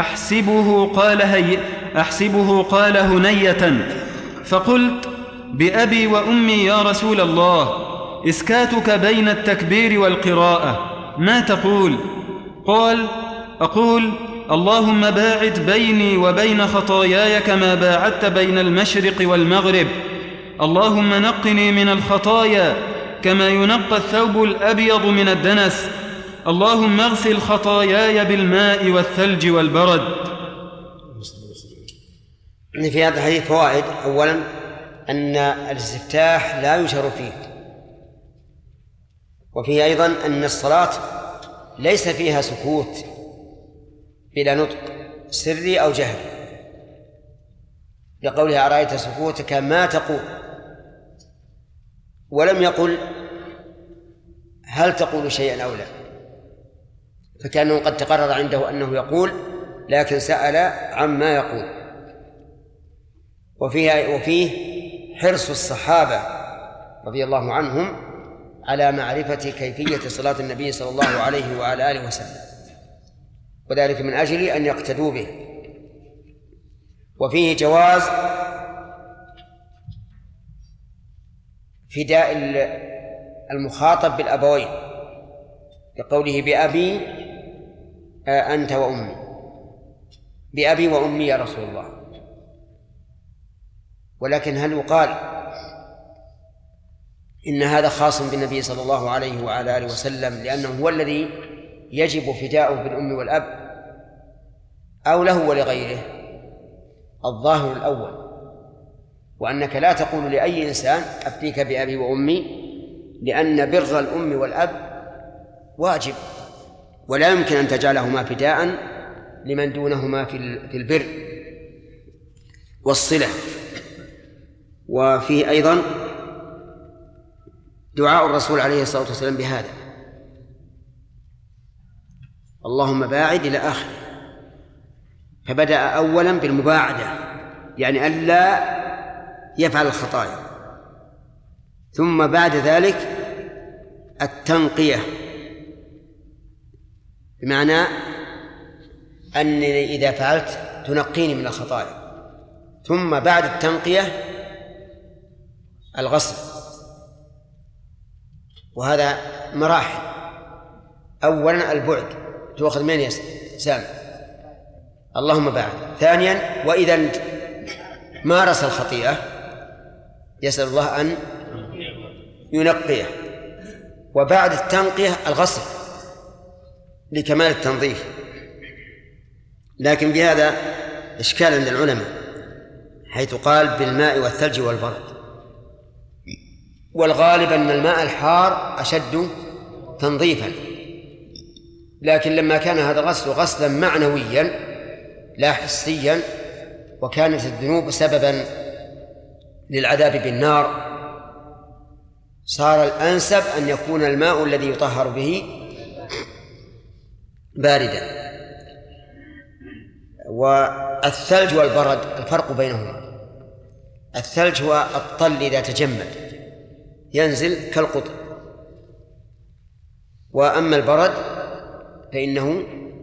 أحسبه قال هنية. فقلت: بأبي وأمي يا رسول الله، إسكاتك بين التكبير والقراءة ما تقول؟ قال: أقول: اللهم باعد بيني وبين خطاياي كما باعدت بين المشرق والمغرب، اللهم نقني من الخطايا كما ينقى الثوب الأبيض من الدنس، اللهم اغسل خطاياي بالماء والثلج والبرد. إن في هذا الحديث فوائد. أولا أن الاستفتاح لا يشار فيه، وفيه أيضا أن الصلاة ليس فيها سكوت بلا نطق سري أو جهري، لقولها أرأيت سكوتك ما تقول، ولم يقل هل تقول شيئا أو لا، فكأنه قد تقرر عنده أنه يقول لكن سأل عما يقول. وفيه حرص الصحابة رضي الله عنهم على معرفة كيفية صلاة النبي صلى الله عليه وعلى آله وسلم، وذلك من أجل أن يقتدوا به. وفيه جواز فداء المخاطب بالأبوين، كقوله بأبي أنت وأمي، بأبي وأمي يا رسول الله. ولكن هل يقال إن هذا خاص بالنبي صلى الله عليه وعلى آله وسلم لأنه هو الذي يجب فداؤه بالأم والأب، أو له ولغيره؟ الظاهر الأول، وأنك لا تقول لأي إنسان أفديك بأبي وأمي، لأن بر الأم والأب واجب، ولا يمكن أن تجعلهما فداء لمن دونهما في البر والصلة. وفيه أيضا دعاء الرسول عليه الصلاة والسلام بهذا: اللهم باعد إلى آخره، فبدأ أولا بالمباعدة، يعني ألا يفعل الخطايا، ثم بعد ذلك التنقية، بمعنى أنني إذا فعلت تنقيني من الخطايا، ثم بعد التنقية الغسل. وهذا مراحل. أولا البعد، تأخذ من يا سامي؟ اللهم بعد. ثانيا وإذا مارس الخطيئة يسأل الله أن ينقيه. وبعد التنقية الغسل لكمال التنظيف. لكن بهذا إشكال عند العلماء، حيث قال بالماء والثلج والبرد، والغالب أن الماء الحار أشد تنظيفا، لكن لما كان هذا الغسل غسلا معنويا لا حسيا، وكانت الذنوب سببا للعذاب بالنار، صار الأنسب أن يكون الماء الذي يطهر به باردا. والثلج والبرد الفرق بينهما: الثلج هو الطل إذا تجمد ينزل كالقطر، وأما البرد فإنه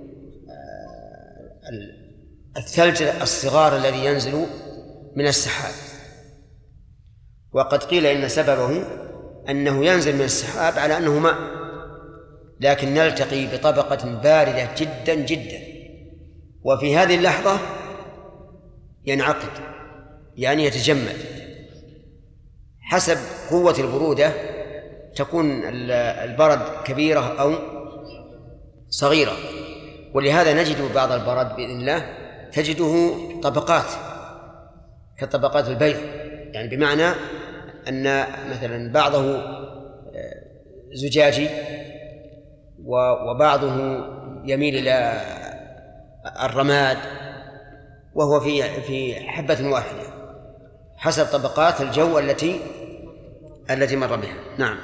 الثلج الصغار الذي ينزل من السحاب. وقد قيل إن سببه أنه ينزل من السحاب على أنه ماء، لكن نلتقي بطبقة باردة جدا جدا، وفي هذه اللحظة ينعقد، يعني يتجمد. حسب قوة البرودة تكون البرد كبيرة أو صغيرة، ولهذا نجد بعض البرد بإذن الله تجده طبقات كطبقات البيض، يعني بمعنى أن مثلا بعضه زجاجي وبعضه يميل إلى الرماد، وهو في حبة واحدة حسب طبقات الجو التي مر بها. نعم.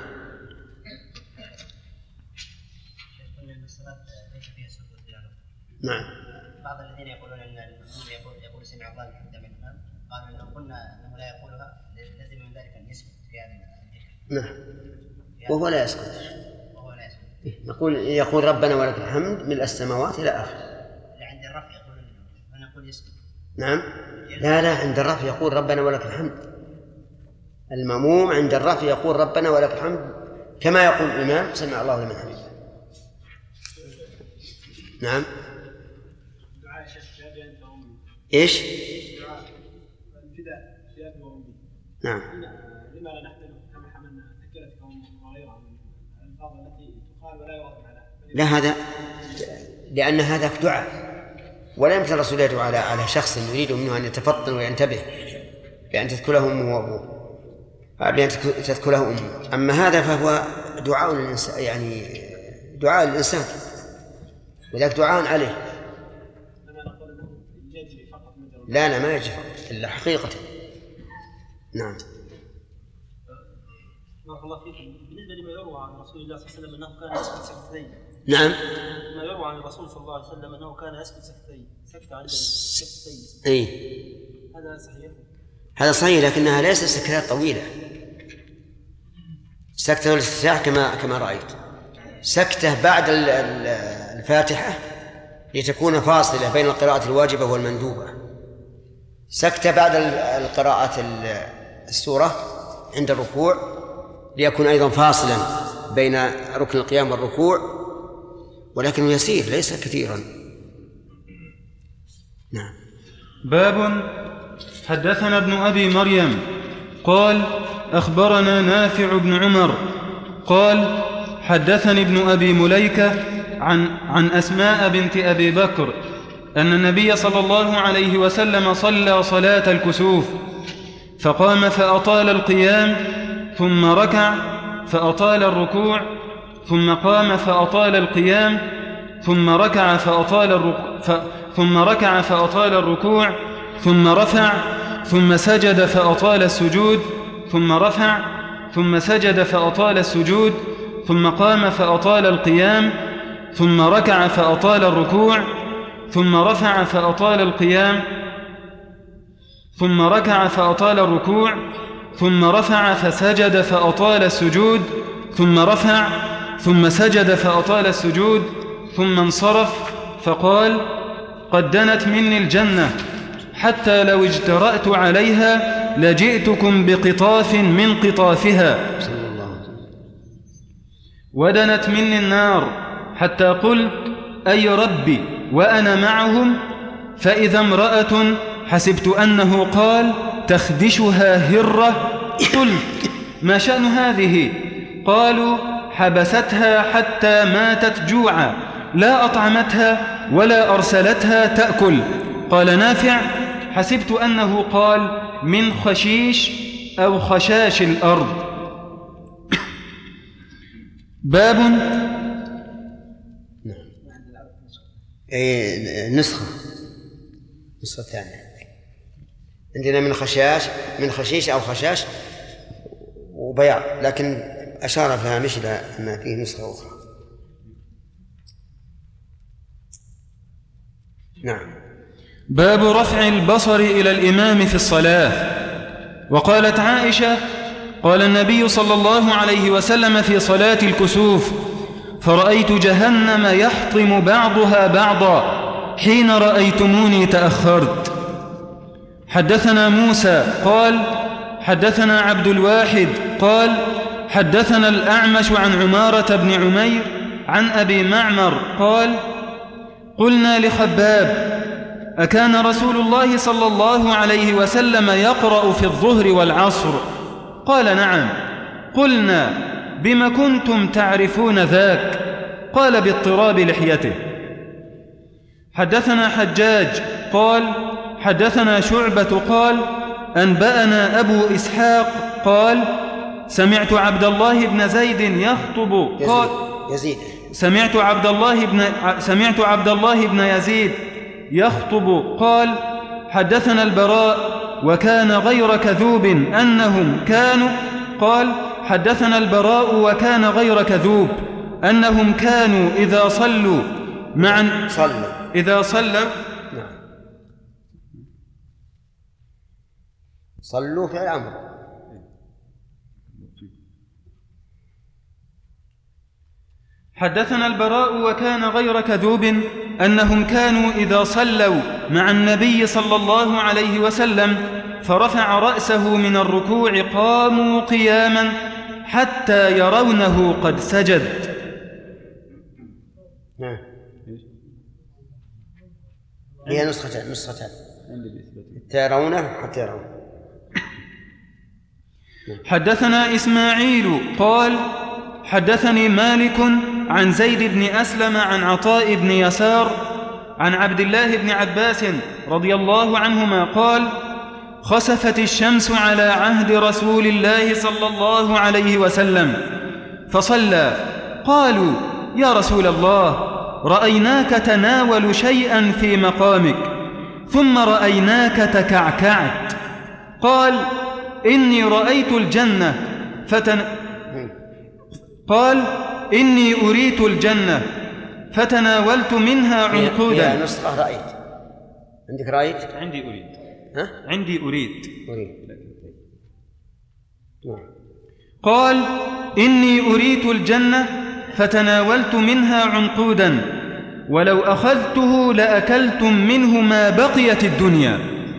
نعم. بعض الذين يقولون ان المأموم يقول سمع الله لمن حمده من الامام، قالوا لو قلنا انه لا يقولها لازم من ذلك ان يسكت في هذا الذكر. نعم. وهو لا يسكت. يقول ربنا ولك الحمد ملء السماوات الى اخره. عند الرفع يقول ونقول يسكت. نعم. لا عند الرفع يقول ربنا ولك الحمد. المأموم عند الرفع يقول ربنا ولك الحمد كما يقول الإمام سمع الله لمن حمده. نعم. إيش؟ نعم. لما لا نحمله كما حملنا ذكرتكم وغيرها من الألفاظ التي تقال ولا يواظب عليها؟ لا، هذا لأن هذا دعاء، ولا يمكن الرسول يدعو على شخص يريد منه أن يتفطن وينتبه بأن تذكره أمه وأبوه، بأن تذكره أمه. أما هذا فهو دعاء الإنسان، يعني دعاء الإنسان، وذلك دعاء عليه. لا ما يجب إلا حقيقة. نعم. بارك الله فيكم. بالنسبة لما يروى عن رسول الله صلى الله عليه وسلم أنه كان يسكت سكتين. نعم. ما يروى عن الرسول صلى الله عليه وسلم أنه كان يسكت سكتين، سكت عند السكتين. إيه. هذا صحيح؟ هذا صحيح، لكنها ليست سكتات طويلة. سكتة الاستفتاح كما رأيت، سكتة بعد الفاتحة لتكون فاصلة بين القراءة الواجبة والمندوبة، سكتة بعد القراءة السورة عند الركوع ليكون أيضا فاصلا بين ركن القيام والركوع، ولكنه يسير ليس كثيرا. نعم. باب. حدثنا ابن أبي مريم قال أخبرنا نافع بن عمر قال حدثني ابن أبي مليكة عن أسماء بنت أبي بكر أن النبي صلى الله عليه وسلم صلى صلاة الكسوف فقام فأطال القيام ثم ركع فأطال الركوع ثم قام فأطال القيام ثم ركع فأطال الركوع ثم رفع ثم سجد فأطال السجود ثم رفع ثم سجد فأطال السجود ثم قام فأطال القيام ثم ركع فأطال الركوع ثم رفع فأطال القيام ثم ركع فأطال الركوع ثم رفع فسجد فأطال السجود ثم رفع ثم سجد فأطال السجود ثم انصرف فقال قد دنت مني الجنة حتى لو اجترأت عليها لجئتكم بقطاف من قطافها ودنت مني النار حتى قلت أي ربي وأنا معهم فإذا امرأة حسبت أنه قال تخدشها هرة قلت ما شأن هذه؟ قالوا حبستها حتى ماتت جوعا لا أطعمتها ولا أرسلتها تأكل. قال نافع حسبت أنه قال من خشيش أو خشاش الأرض. باب. نسخة ثانية عندنا من خشيش أو خشاش وبياض، لكن أشار فيها مش أن فيه نسخة أخرى. نعم. باب رفع البصر إلى الإمام في الصلاة. وقالت عائشة قال النبي صلى الله عليه وسلم في صلاة الكسوف فرأيت جهنم يحطم بعضها بعضا حين رأيتموني تأخرت. حدثنا موسى قال حدثنا عبد الواحد قال حدثنا الأعمش عن عمارة بن عمير عن أبي معمر قال قلنا لخباب أكان رسول الله صلى الله عليه وسلم يقرأ في الظهر والعصر؟ قال نعم. قلنا بما كنتم تعرفون ذاك؟ قال باضطراب لحيته. حدثنا حجاج قال حدثنا شعبة قال أنبأنا أبو إسحاق قال سمعت عبد الله بن زيد يخطب قال يزيد سمعت عبد الله بن يزيد يخطب قال حدثنا البراء وكان غير كذوب أنهم كانوا قال حدثنا البراء وكان غير كذوب أنهم كانوا إذا صلوا معا إذا صلوا صلوا في الأمر. حدثنا البراء وكان غير كذوب أنهم كانوا إذا صلوا مع النبي صلى الله عليه وسلم فرفع رأسه من الركوع قاموا قياما حتى يرونه قد سجد. نعم. هي نسختان ترونه حتى يرونه. حدثنا إسماعيل قال حدثني مالك عن زيد بن أسلم عن عطاء بن يسار عن عبد الله بن عباس رضي الله عنهما قال: خسفت الشمس على عهد رسول الله صلى الله عليه وسلم فصلى، قالوا: يا رسول الله، رأيناك تناول شيئا في مقامك ثم رأيناك تكعكعت. قال: إني رأيت الجنة قال: إني أريت الجنة فتناولت منها عنقودا. يا نسخة رأيت، عندك رأيت؟ عندي أريد. ها؟ عندي أريد. قال: إني أريت الجنة فتناولت منها عنقودا، ولو أخذته لأكلتم منه ما بقيت الدنيا.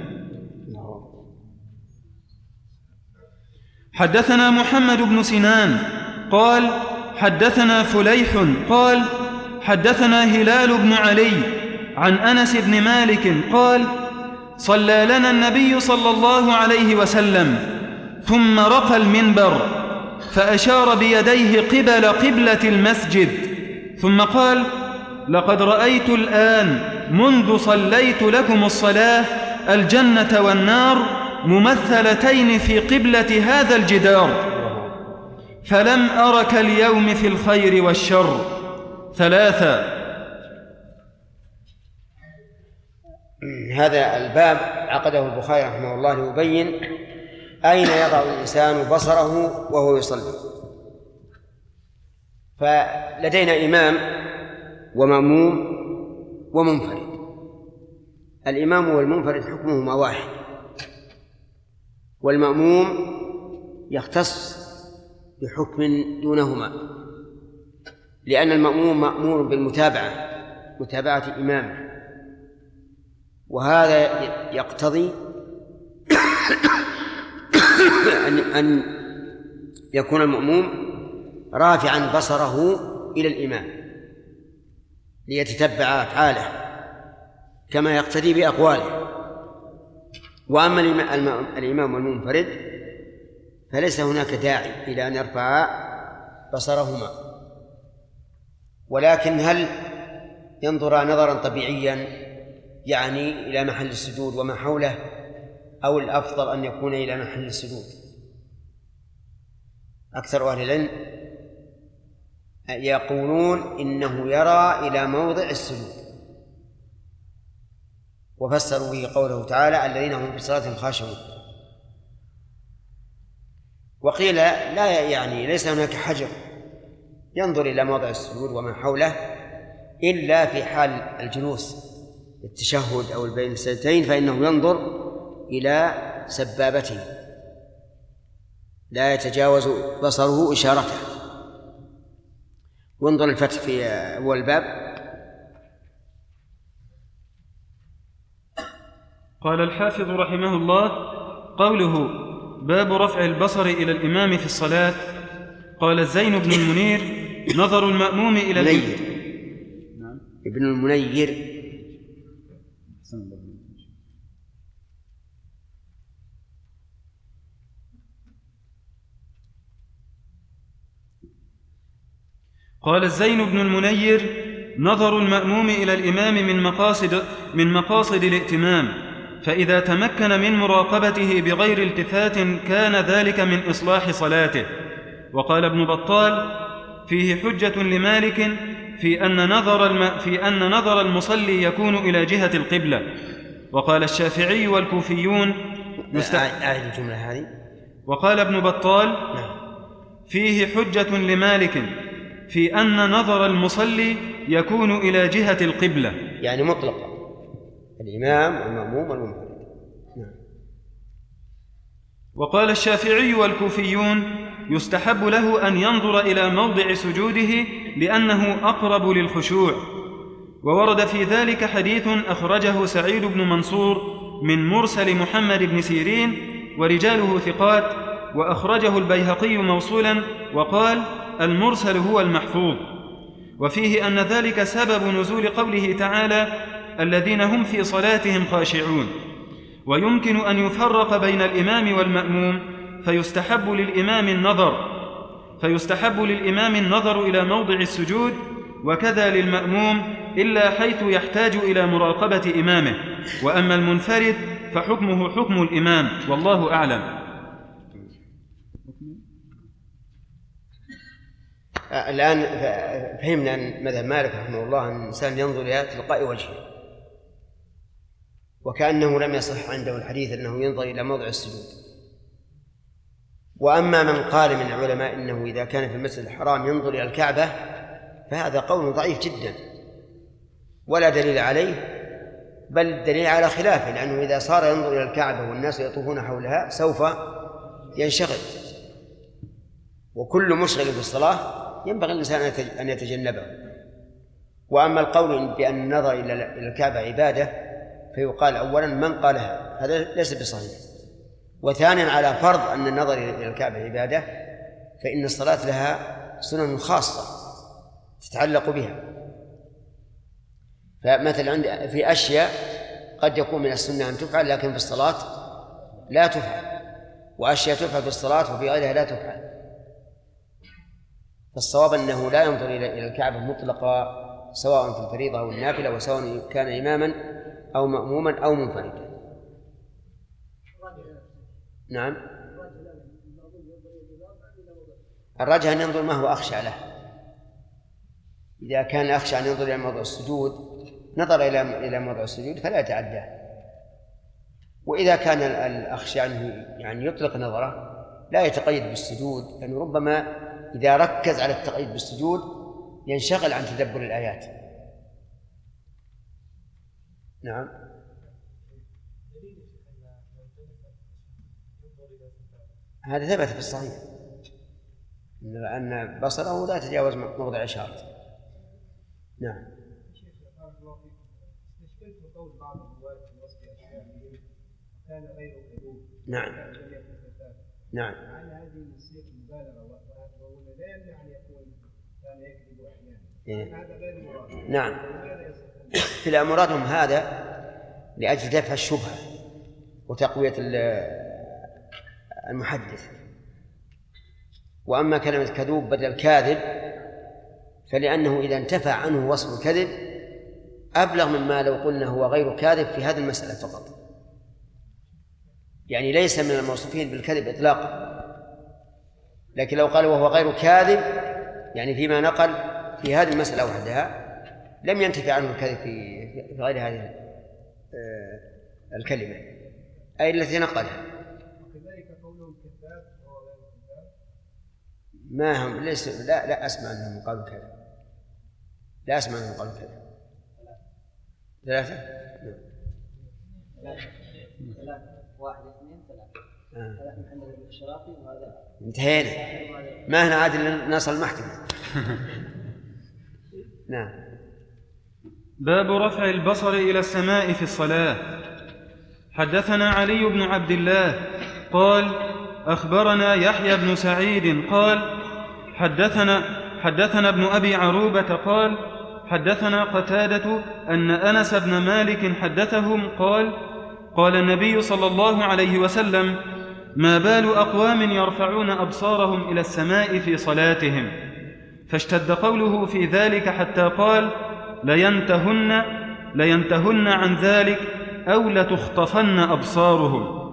حدثنا محمد بن سنان قال: حدثنا فليح قال: حدثنا هلال بن علي عن أنس بن مالك قال: صلى لنا النبي صلى الله عليه وسلم ثم رقى المنبر فأشار بيديه قبل قبلة المسجد، ثم قال: لقد رأيت الآن منذ صليت لكم الصلاة الجنة والنار ممثلتين في قبلة هذا الجدار، فلم أرك اليوم في الخير والشر ثلاثا. هذا الباب عقده البخاري رحمه الله ليبين أين يضع الإنسان بصره وهو يصلي. فلدينا إمام ومأموم ومنفرد. الإمام والمنفرد حكمهما واحد، والمأموم يختص بحكم دونهما، لأن المأموم مأمور بالمتابعة، متابعة إمامه، وهذا يقتضي أن يكون المأموم رافعا بصره إلى الإمام ليتتبع أفعاله كما يقتدي بأقواله. وأما الإمام والمنفرد فليس هناك داعي إلى أن يرفع بصرهما، ولكن هل ينظر نظرا طبيعيا يعني إلى محل السجود وما حوله، أو الأفضل أن يكون إلى محل السجود؟ أكثر أهل العلم يقولون إنه يرى إلى موضع السجود، وفسروا به قوله تعالى: الذين هم في صلاتهم خاشعون. وقيل لا، يعني ليس هناك حجر ينظر إلى موضع السجود وما حوله إلا في حال الجلوس التشهد أو بين السجدتين، فإنه ينظر إلى سبابته لا يتجاوز بصره إشارته. وانظر الفتح في أول الباب. قال الحافظ رحمه الله: قوله باب رفع البصر إلى الإمام في الصلاة. قال الزين بن المنير: نظر المأموم إلى ابن المنير قال الزين بن المنير: نظر المأموم إلى الإمام من مقاصد الائتمام، فإذا تمكن من مراقبته بغير التفات كان ذلك من إصلاح صلاته. وقال ابن بطال: فيه حجة لمالك في أن نظر المصلي يكون إلى جهة القبلة. وقال الشافعي والكوفيون أعد الجملة هذه. وقال ابن بطال: فيه حجة لمالك في أن نظر المصلي يكون إلى جهة القبلة، يعني مطلقا الإمام والمأموم والمنفرد. وقال الشافعي والكوفيون: يستحب له أن ينظر إلى موضع سجوده لأنه أقرب للخشوع. وورد في ذلك حديث أخرجه سعيد بن منصور من مرسل محمد بن سيرين ورجاله ثقات، وأخرجه البيهقي موصولا وقال: المرسل هو المحفوظ. وفيه أن ذلك سبب نزول قوله تعالى: الذين هم في صلاتهم خاشعون. ويمكن أن يفرق بين الإمام والمأموم، فيستحب للإمام النظر إلى موضع السجود، وكذا للمأموم إلا حيث يحتاج إلى مراقبة إمامه، وأما المنفرد فحكمه حكم الإمام، والله أعلم. الآن فهمنا أن مذهب مالك رحمه الله أن الإنسان ينظر إلى تلقاء وجهه، وكأنه لم يصح عنده الحديث أنه ينظر إلى موضع السجود. وأما من قال من العلماء إنه إذا كان في المسجد الحرام ينظر إلى الكعبة فهذا قول ضعيف جدا ولا دليل عليه، بل الدليل على خلافه، لأنه إذا صار ينظر إلى الكعبة والناس يطوفون حولها سوف ينشغل، وكل مشغل في الصلاة ينبغي الإنسان أن يتجنبه. وأما القول بأن النظر إلى الكعبة عبادة فيقال أولا من قالها هذا ليس بصحيح، وثانيا على فرض أن النظر إلى الكعبة عبادة فإن الصلاة لها سنن خاصة تتعلق بها. فمثلا في أشياء قد يكون من السنة أن تفعل لكن في الصلاة لا تفعل، وأشياء تفعل في الصلاة وفي غيرها لا تفعل. فالصواب أنه لا ينظر إلى الكعبة مطلقا سواء في الفريضة أو النافلة، وسواء كان إماما أو مأموما أو منفردا. نعم، الرجح أن ينظر ما هو أخشى له. إذا كان أخشى أن ينظر إلى موضع السجود نظر إلى موضع السجود فلا يتعداه، وإذا كان الأخشى أنه يعني يطلق نظره لا يتقيد بالسجود، لأنه يعني ربما إذا ركز على التقييد بالسجود ينشغل عن تدبر الآيات. نعم، هذا ثبت في الصحيح أن بصره لا يتجاوز موضع إشارة. نعم. نعم. نعم. نعم. لا، مرادهم هذا لأجل دفع الشبهة وتقوية المحدث. وأما كلمة كذوب بدل كاذب فلأنه إذا انتفى عنه وصف الكذب أبلغ مما لو قلنا هو غير كاذب في هذه المسألة فقط، يعني ليس من الموصوفين بالكذب إطلاقا. لكن لو قال وهو غير كاذب يعني فيما نقل في هذه المسألة وحدها لم ينتفي عنه الكذب في غير هذه الكلمة أي التي نقلها. ما هم ليس لا أسمع أنهم قالوا كذا، لا أسمع أنهم قالوا كذا. ثلاثة. واحد اثنين ثلاثة محمد بن الشرافي وهذا انتهينا، ما هنا عاد نصل المحكمة. نعم. باب رفع البصر إلى السماء في الصلاة. حدثنا علي بن عبد الله قال أخبرنا يحيى بن سعيد قال حدثنا ابن أبي عروبة قال حدثنا قتادة أن أنس بن مالك حدثهم قال النبي صلى الله عليه وسلم ما بال أقوام يرفعون أبصارهم إلى السماء في صلاتهم، فاشتد قوله في ذلك حتى قال لينتهن عن ذلك أو لتخطفن أبصارهم.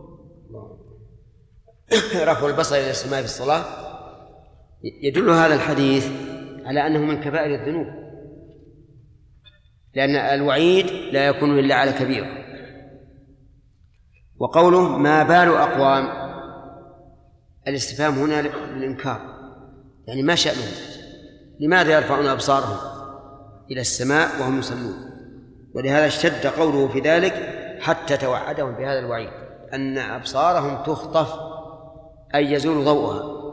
رفع البصر إلى السماء في الصلاة يدل هذا الحديث على أنه من كبائر الذنوب، لأن الوعيد لا يكون إلا على كبير. وقوله ما بال أقوام الاستفهام هنا للإنكار، يعني ما شأنهم، لماذا يرفعون أبصارهم إلى السماء وهم يصلون؟ ولهذا اشتد قوله في ذلك حتى توعدهم بهذا الوعيد أن أبصارهم تخطف أي يزول ضوءها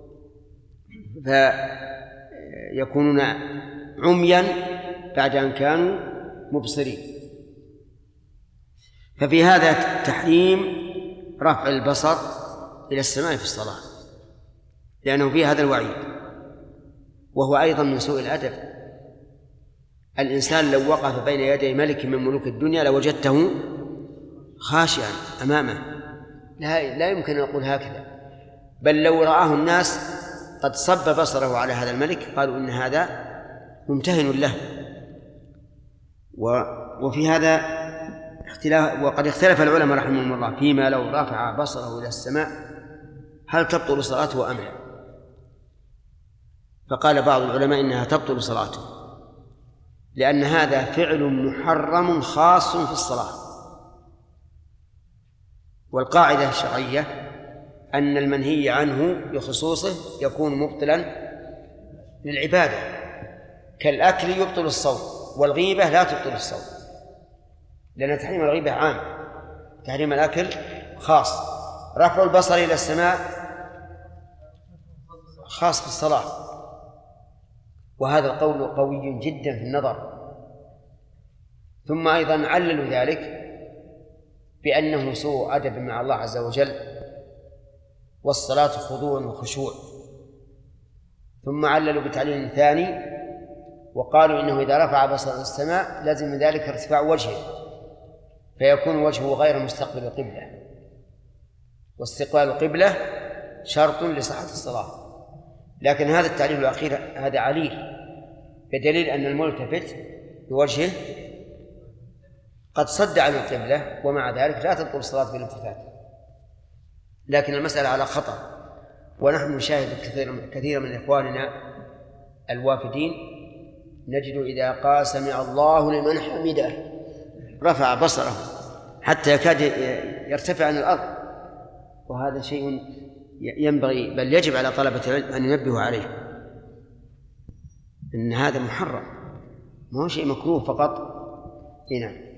فيكونون عميا بعد أن كانوا مبصرين. ففي هذا تحريم رفع البصر إلى السماء في الصلاة، لأنه فيه هذا الوعيد، وهو أيضا من سوء الأدب. الإنسان لو وقف بين يدي ملك من ملوك الدنيا لوجدته خاشعا أمامه، لا يمكن أن يقول هكذا، بل لو رآه الناس قد صب بصره على هذا الملك قالوا إن هذا ممتهن له وفي هذا اختلاف، وقد اختلف العلماء رحمهم الله فيما لو رفع بصره إلى السماء هل تبطل صلاته أم لا. فقال بعض العلماء إنها تبطل صلاته، لأن هذا فعل محرم خاص في الصلاة، والقاعدة الشرعية أن المنهي عنه بخصوصه يكون مبطلا للعبادة، كالأكل يبطل الصوم، والغيبة لا تبطل الصوم، لأن تحريم الغيبة عام، تحريم الأكل خاص. رفع البصر إلى السماء خاص بالصلاة، وهذا القول قوي جدا في النظر. ثم أيضا عللوا ذلك بأنه سوء أدب مع الله عز وجل، والصلاة خضوع وخشوع. ثم عللوا بتعليل ثاني وقالوا إنه إذا رفع بصر إلى السماء لازم من ذلك ارتفاع وجهه، فيكون وجهه غير مستقبل القبلة، واستقبال القبلة شرط لصحة الصلاة. لكن هذا التعليل الأخير هذا عليل، بدليل أن الملتفت بوجهه قد صد عن القبلة، ومع ذلك لا تبطل الصلاة بالالتفات. لكن المسألة على خطر، ونحن نشاهد كثير من إخواننا الوافدين نجد إذا قال سمع الله لمن حمده رفع بصره حتى يكاد يرتفع عن الأرض، وهذا شيء ينبغي بل يجب على طلبة العلم أن ينبهوا عليه، إن هذا محرم، ما هو شيء مكروه فقط. هنا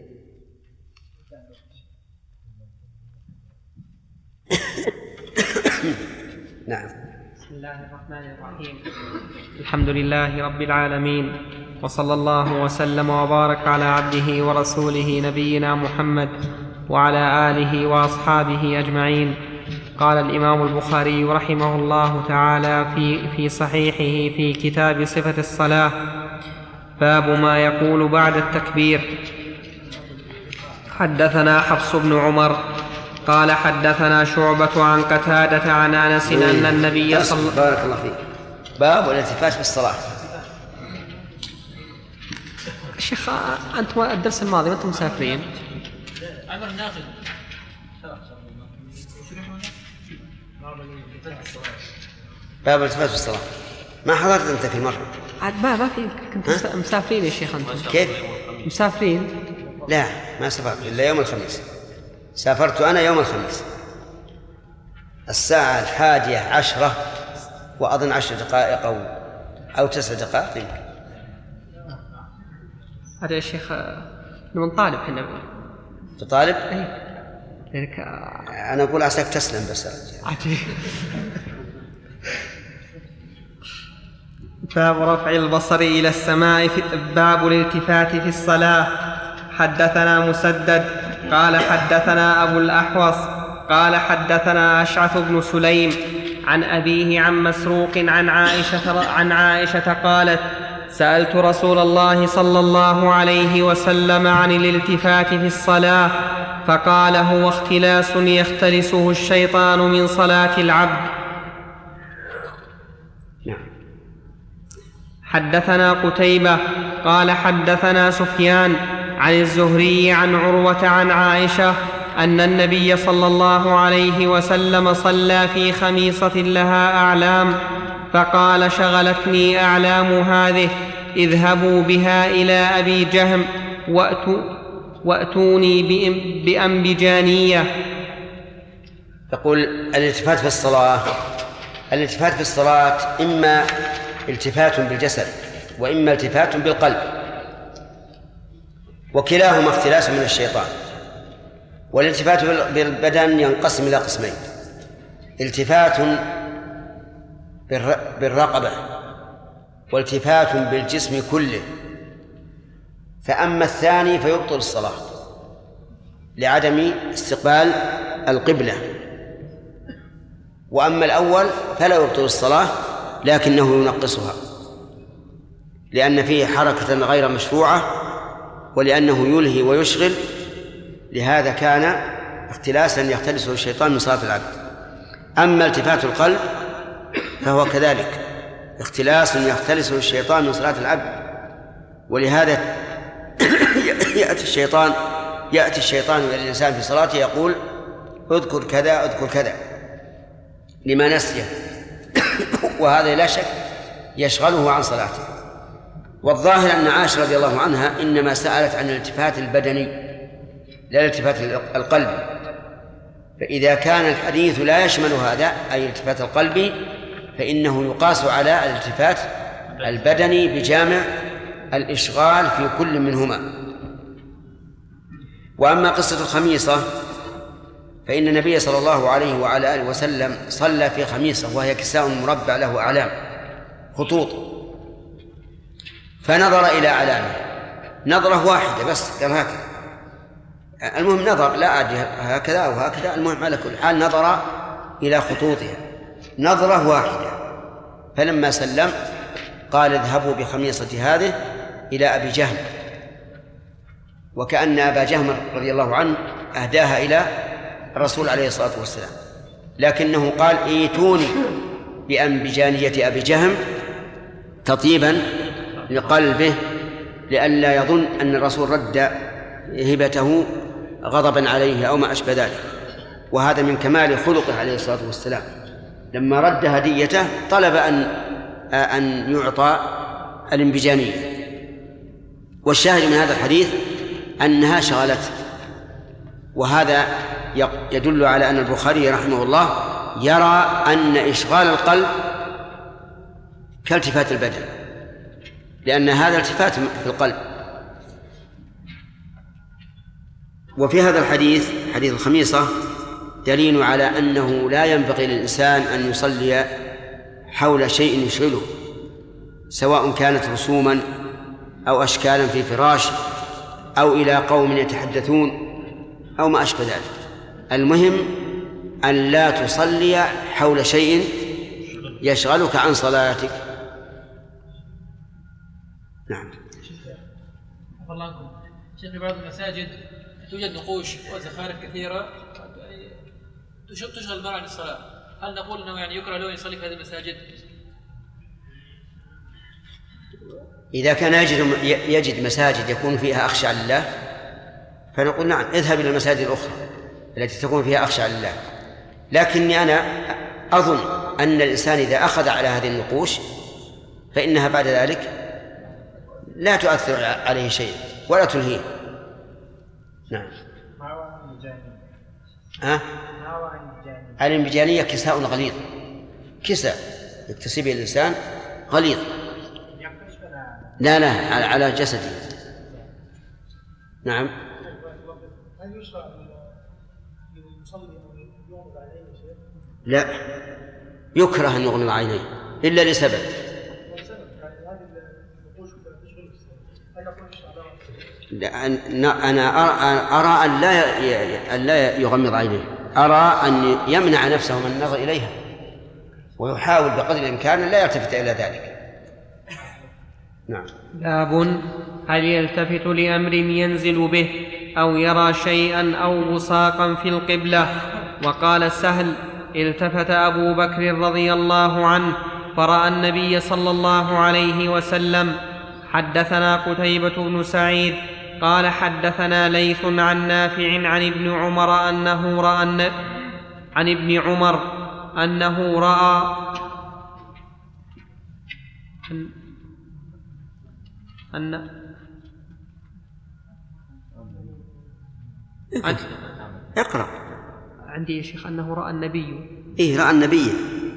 نعم. بسم الله الرحمن الرحيم. الحمد لله رب العالمين، وصلى الله وسلم وبارك على عبده ورسوله نبينا محمد وعلى آله وأصحابه أجمعين. قال الإمام البخاري رحمه الله تعالى في صحيحه في كتاب صفة الصلاة: باب ما يقول بعد التكبير. حدثنا حفص بن عمر قال حدثنا شعبة عن قتادة عن أنس أن النبي صلى الله عليه وسلم. بارك الله فيك. باب الالتفات في الصلاة. شيخ أنتم الدرس الماضي وأنتم مسافرين. باب الالتفات في الصلاة ما حضرت أنت في المرة؟ عاد ما في، كنت مسافرين يا شيخ أنتم. كيف؟ مسافرين؟ لا ما سافرت إلا يوم الخميس. سافرت أنا يوم الخميس الساعة 11:10 وأظن 10 دقائق أو 9 دقائق يمكن. هذا يا شيخ من طالب حنا. تطالب؟ إيه. أنا أقول عساك تسلم بس. عجيب. باب رفع البصر إلى السماء باب الالتفات في الصلاة. حدثنا مسدد قال حدثنا أبو الأحوص قال حدثنا أشعث بن سليم عن أبيه عن مسروق عن عائشة قالت: سألت رسول الله صلى الله عليه وسلم عن الالتفات في الصلاة فقال: هو اختلاس يختلسه الشيطان من صلاة العبد. حدثنا قتيبة قال حدثنا سفيان عن الزهري عن عروة عن عائشة أن النبي صلى الله عليه وسلم صلى في خميصة لها أعلام فقال: شغلتني أعلام هذه، اذهبوا بها إلى أبي جهم وأتوني بأنبجانية. يقول الالتفات في الصلاة. الالتفات في الصلاة إما التفات بالجسد وإما التفات بالقلب، وكلاهما اختلاس من الشيطان. والالتفات بالبدن ينقسم إلى قسمين: التفات بالرقبة والتفات بالجسم كله. فأما الثاني فيبطل الصلاة لعدم استقبال القبلة، وأما الأول فلا يبطل الصلاة لكنه ينقصها، لأن فيه حركة غير مشروعة ولأنه يلهي ويشغل، لهذا كان اختلاسا يختلسه الشيطان من صلاة العبد. أما التفات القلب فهو كذلك اختلاس يختلسه الشيطان من صلاة العبد، ولهذا يأتي الشيطان إلى الإنسان في صلاته يقول اذكر كذا اذكر كذا لما نسيه، وهذا لا شك يشغله عن صلاته. والظاهر أن عائشة رضي الله عنها إنما سألت عن الالتفات البدني لا الالتفات القلبي، فإذا كان الحديث لا يشمل هذا أي الالتفات القلبي فإنه يقاس على الالتفات البدني بجامع الإشغال في كل منهما. وأما قصة الخميصة فإن النبي صلى الله عليه وعلى آله وسلم صلى في خميصة وهي كساء مربع له أعلام خطوط، فنظر إلى أعلامه نظرة واحدة بس، قال هكذا، المهم نظر لا أدري هكذا أو هكذا، المهم على كل حال نظر إلى خطوطها نظرة واحدة. فلما سلم قال اذهبوا بخميصة هذه إلى أبي جهم، وكأن أبا جهم رضي الله عنه أهداها إلى الرسول عليه الصلاة والسلام، لكنه قال ايتوني بأنبجانية أبي جهم تطيبا لقلبه لئلا يظن أن الرسول رد هبته غضبا عليه أو ما أشبه ذلك. وهذا من كمال خلقه عليه الصلاة والسلام، لما رد هديته طلب أن يعطى الانبجانية. والشاهد من هذا الحديث أنها شغلته، وهذا يدل على أن البخاري رحمه الله يرى أن إشغال القلب كالتفات البدن، لأن هذا التفات في القلب. وفي هذا الحديث حديث الخميصة دليل على أنه لا ينبغي للإنسان أن يصلي حول شيء يشغله، سواء كانت رسوما أو أشكالا في فراش أو إلى قوم يتحدثون أو ما أشبه ذلك. المهم أن لا تصلي حول شيء يشغلك عن صلاتك. نعم. الله عنكم شيخ، في بعض المساجد توجد نقوش وزخارف كثيرة تشغل المرء عن الصلاة، هل نقول أنه يعني يكره له يصلي في هذه المساجد؟ إذا كان يجد مساجد يكون فيها أخشع لله فنقول نعم اذهب إلى المساجد الأخرى التي تكون فيها أخشع لله، لكني أنا أظن أن الإنسان إذا أخذ على هذه النقوش فإنها بعد ذلك لا تؤثر عليه شيء ولا تلهيه. نعم. الانبجانية كساء غليظ، كساء يكتسي به الإنسان غليظ، لا على جسده. نعم. هل يشرع للمصلي أن يغمض عينيه شيء؟ لا، يكره أن يغمض عينيه إلا لسبب. أنا أرى أن لا يغمض عينيه، أرى أن يمنع نفسه من النظر إليها ويحاول بقدر الإمكان لا يلتفت إلى ذلك. نعم. باب هل يلتفت لأمر ينزل به أو يرى شيئا أو بصاقا في القبلة؟ وقال سهل التفت أبو بكر رضي الله عنه فرأى النبي صلى الله عليه وسلم. حدثنا قتيبة بن سعيد قال حدثنا ليث عن نافع عن ابن عمر أنه رأى اقرأ. عندي يا شيخ أنه رأى النبي. رأى النبي.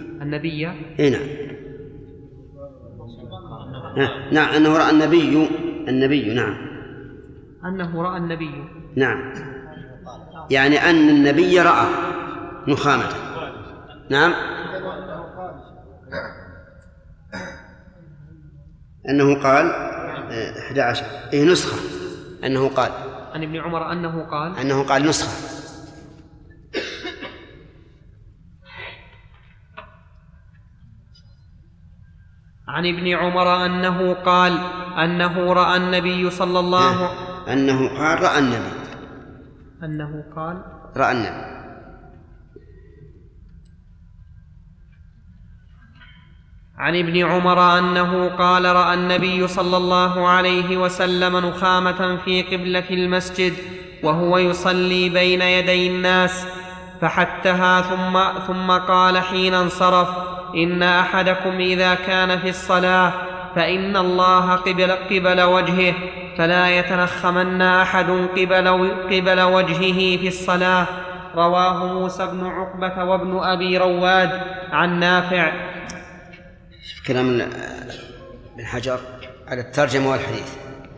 نعم أنه رأى النبي نعم أنه رأى النبي. نعم، يعني أن النبي رأى نخامة. نعم، أنه قال 11 نسخة، أنه قال عن ابن عمر أنه قال نسخة. عن ابن عمر أنه قال أنه رأى النبي صلى الله أنه قال رأى النبي عن ابن عمر أنه قال: رأى النبي صلى الله عليه وسلم نخامة في قبلة المسجد وهو يصلي بين يدي الناس فحتها ثم قال حين انصرف: إن أحدكم إذا كان في الصلاة فإن الله قبل وجهه فلا يتنخمن أحد قبل وجهه في الصلاة. رواه موسى بن عقبة وابن أبي رواد عن نافع. كلام ابن حجر على الترجمة والحديث.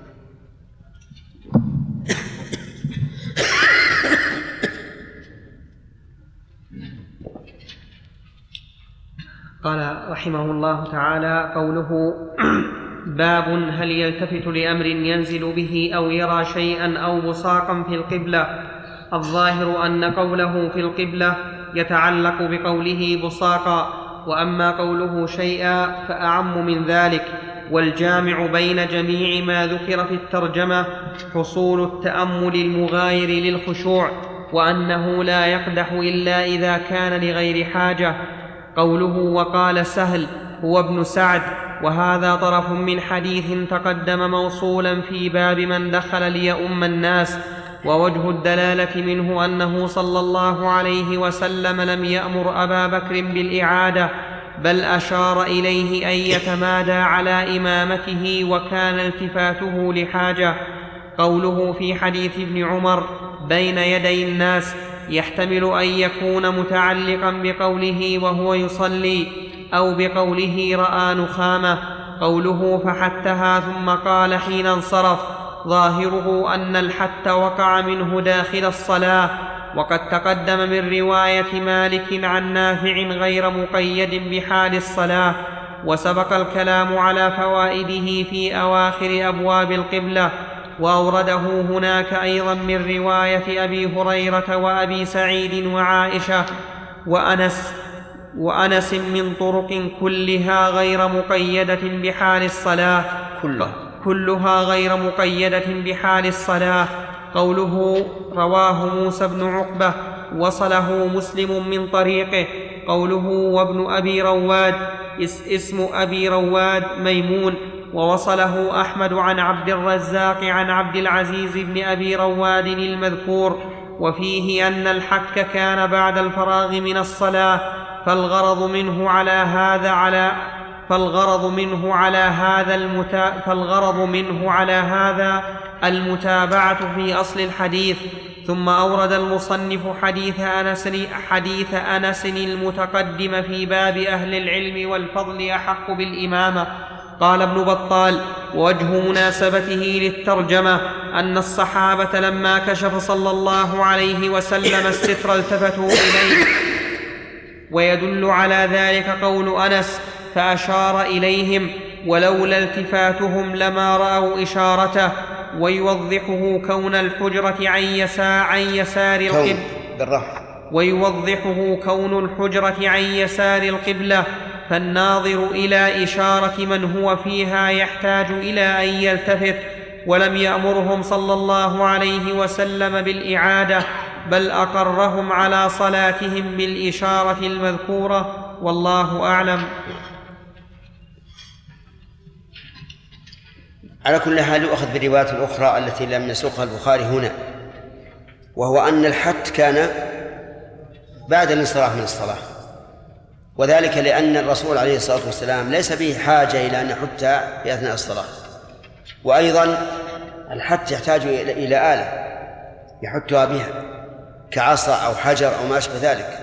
قال رحمه الله تعالى: قوله: باب هل يلتفت لأمر ينزل به أو يرى شيئا أو بصاقا في القبلة. الظاهر أن قوله في القبلة يتعلق بقوله بصاقا، وأما قوله شيئا فأعم من ذلك. والجامع بين جميع ما ذكر في الترجمة حصول التأمل المغاير للخشوع، وأنه لا يقدح إلا إذا كان لغير حاجة. قوله: وقال سهل هو ابن سعد، وهذا طرف من حديث تقدم موصولا في باب من دخل ليؤم الناس. ووجه الدلالة منه أنه صلى الله عليه وسلم لم يأمر أبا بكر بالإعادة، بل أشار إليه أن يتمادى على إمامته، وكان التفاته لحاجة. قوله في حديث ابن عمر بين يدي الناس يحتمل أن يكون متعلقا بقوله وهو يصلي، أو بقوله رأى نخامة. قوله فحتها ثم قال حين انصرف ظاهره أن الحت وقع منه داخل الصلاة، وقد تقدم من رواية مالك عن نافع غير مقيد بحال الصلاة. وسبق الكلام على فوائده في أواخر أبواب القبلة، وأورده هناك أيضا من رواية أبي هريرة وأبي سعيد وعائشة وأنس من طرق كلها غير مقيدة بحال الصلاة. كلها غير مقيدة بحال الصلاة. قوله رواه موسى بن عقبة وصله مسلم من طريقه. قوله وابن أبي رواد اسم أبي رواد ميمون، ووصله أحمد عن عبد الرزاق عن عبد العزيز بن أبي رواد المذكور. وفيه أن الحك كان بعد الفراغ من الصلاة، فالغرض منه على هذا المتابعة في أصل الحديث. ثم أورد المصنف حديث أنس المتقدم في باب أهل العلم والفضل أحق بالإمامة. قال ابن بطال: ووجه مناسبته للترجمة أن الصحابة لما كشف صلى الله عليه وسلم الستر التفتوا إليه، ويدل على ذلك قول أنس: فأشار إليهم، ولولا التفاتهم لما رأوا إشارته. ويوضحه كون الحجرة عن يسار القبلة، فالناظر إلى إشارة من هو فيها يحتاج إلى أن يلتفت. ولم يأمرهم صلى الله عليه وسلم بالإعادة، بل أقرهم على صلاتهم بالإشارة المذكورة، والله أعلم. على كل حال يؤخذ بالروايات الأخرى التي لم يسوقها البخاري هنا، وهو أن الحت كان بعد الانصراف من الصلاة، وذلك لأن الرسول عليه الصلاة والسلام ليس به حاجة إلى أن يحت في أثناء الصلاة. وأيضا الحت يحتاج إلى آلة يحتها بها كعصا أو حجر أو ما أشبه ذلك،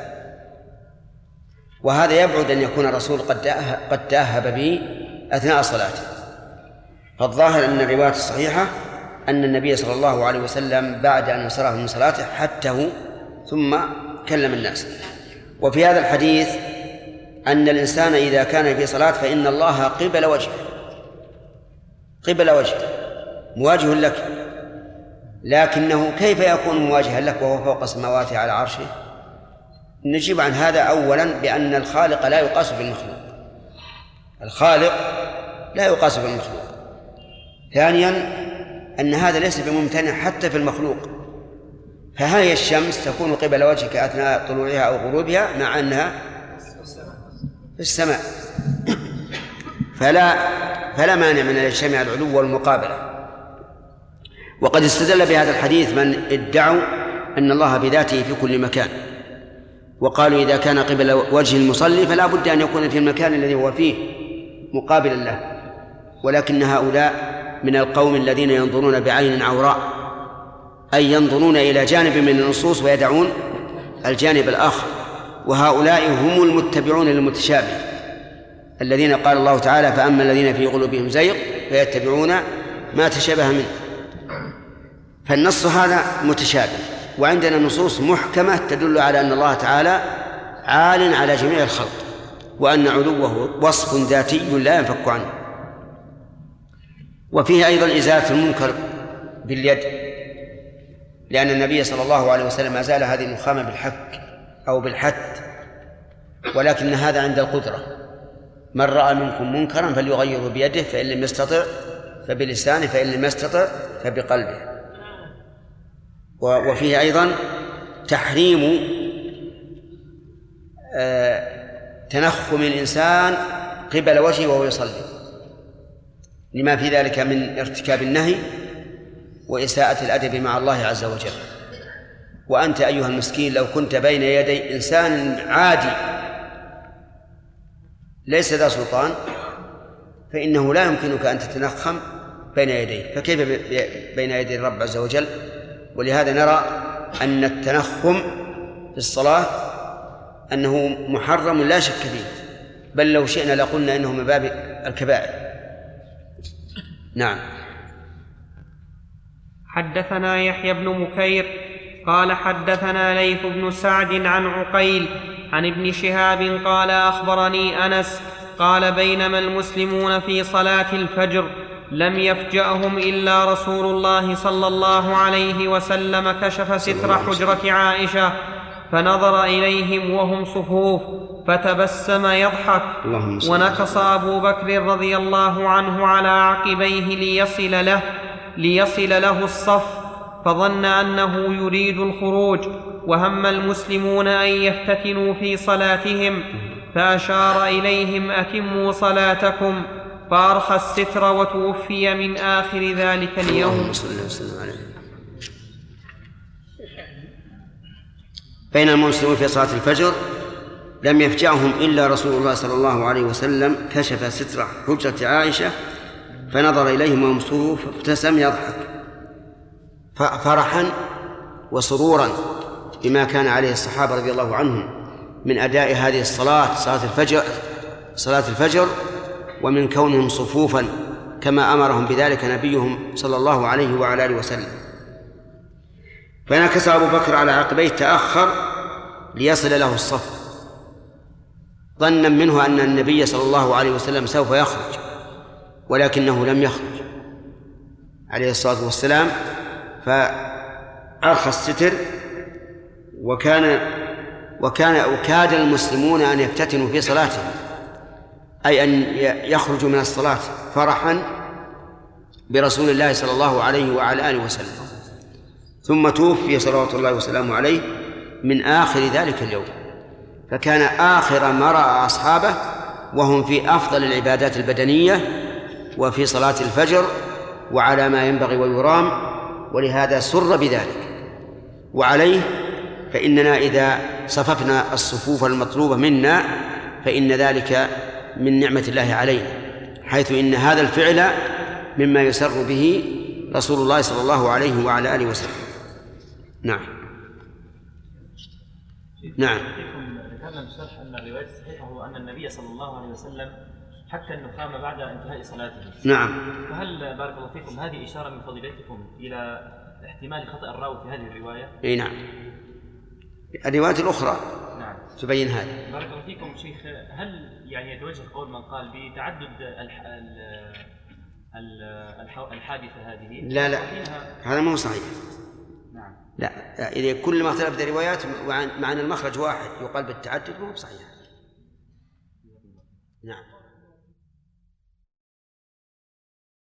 وهذا يبعد أن يكون الرسول قد تأهب به أثناء صلاته. فالظاهر أن الرواية الصحيحة أن النبي صلى الله عليه وسلم بعد أن انصرف من صلاته حته ثم كلم الناس. وفي هذا الحديث أن الإنسان إذا كان في صلاة فإن الله قبل وجهه مواجه لك، لكنه كيف يكون مواجها لك وهو فوق السماوات على عرشه؟ نجيب عن هذا أولا بأن الخالق لا يقاس بالمخلوق، الخالق لا يقاس بالمخلوق. ثانيا أن هذا ليس بممتنع حتى في المخلوق، فهي الشمس تكون قبل وجهك أثناء طلوعها أو غروبها مع أنها في السماء، فلا مانع من أن يجتمع العلو والمقابلة. وقد استدل بهذا الحديث من ادعوا أن الله بذاته في كل مكان، وقالوا إذا كان قبل وجه المصلي فلا بد أن يكون في المكان الذي هو فيه مقابلا له. ولكن هؤلاء من القوم الذين ينظرون بعين عوراء، أي ينظرون إلى جانب من النصوص ويدعون الجانب الآخر، وهؤلاء هم المتبعون للمتشابه الذين قال الله تعالى فأما الذين في قلوبهم زيغ فيتبعون ما تشابه منه. فالنص هذا متشابه، وعندنا نصوص محكمة تدل على أن الله تعالى عال على جميع الخلق، وأن علوه وصف ذاتي لا ينفك عنه. وفيه أيضا إزالة المنكر باليد، لأن النبي صلى الله عليه وسلم أزال هذه النخامة بالحك أو بالحت، ولكن هذا عند القدرة. من رأى منكم منكرا فليغيره بيده، فإن لم يستطع فبلسانه، فإن لم يستطع فبقلبه. وفيه أيضا تحريم تنخم الإنسان قبل وجهه وهو يصلي، لما في ذلك من ارتكاب النهي وإساءة الأدب مع الله عز وجل. وأنت أيها المسكين لو كنت بين يدي إنسان عادي ليس ذا سلطان فإنه لا يمكنك أن تتنخم بين يديه، فكيف بين يدي الرب عز وجل؟ ولهذا نرى أن التنخم في الصلاة أنه محرم لا شك فيه، بل لو شئنا لقلنا إنه من باب الكبائر. نعم. حدثنا يحيى بن بكير قال حدثنا ليث بن سعد عن عقيل عن ابن شهاب قال أخبرني أنس قال بينما المسلمون في صلاة الفجر لم يفجأهم إلا رسول الله صلى الله عليه وسلم كشف ستر حجرة عائشة فنظر إليهم وهم صفوف فتبسم يضحك، ونكص أبو بكر رضي الله عنه على عقبيه ليصل له الصف، فظن أنه يريد الخروج، وهم المسلمون أن يفتتنوا في صلاتهم، فأشار إليهم أتموا صلاتكم، فأرخى الستر وتوفي من آخر ذلك اليوم. بين المسلمون في صلاة الفجر لم يفجعهم إلا رسول الله صلى الله عليه وسلم كشف ستر حجرة عائشة فنظر إليهم وهم صفوف فابتسم يضحك فرحا وسرورا بما كان عليه الصحابة رضي الله عنهم من أداء هذه الصلاة صلاة الفجر ومن كونهم صفوفا كما أمرهم بذلك نبيهم صلى الله عليه وعلى آله وسلم. فنكس أبو بكر على عقبيه تأخر ليصل له الصف، ظنا منه أن النبي صلى الله عليه وسلم سوف يخرج، ولكنه لم يخرج عليه الصلاة والسلام، فأرخى الستر وكاد المسلمون أن يفتتنوا في صلاتهم، أي أن يخرجوا من الصلاة فرحا برسول الله صلى الله عليه وعلى آله وسلم. ثم توفي صلوات الله وسلامه عليه من آخر ذلك اليوم، فكان آخر ما رأى أصحابه وهم في أفضل العبادات البدنية وفي صلاة الفجر وعلى ما ينبغي ويرام، ولهذا سر بذلك. وعليه فإننا إذا صففنا الصفوف المطلوبة منا فإن ذلك من نعمة الله علينا، حيث إن هذا الفعل مما يسر به رسول الله صلى الله عليه وعلى آله وسلم. نعم. نعم. ذكرنا بالشرح أن الرواية الصحيحة هو أن النبي صلى الله عليه وسلم حتى النخام بعد انتهاء صلاته. نعم. فهل بارك الله فيكم هذه إشارة من فضيلتكم إلى احتمال خطأ الراوي في هذه الرواية؟ أي نعم. الروايات الأخرى نعم تبين هذا. بارك الله فيكم شيخ، هل يعني يتوجه قول من قال بتعدد الحادثة هذه؟ لا هذا ما هو صحيح. نعم. لا إذا كل ما اختلفت الروايات مع أن المخرج واحد يقال بالتعدد ما هو صحيح. نعم.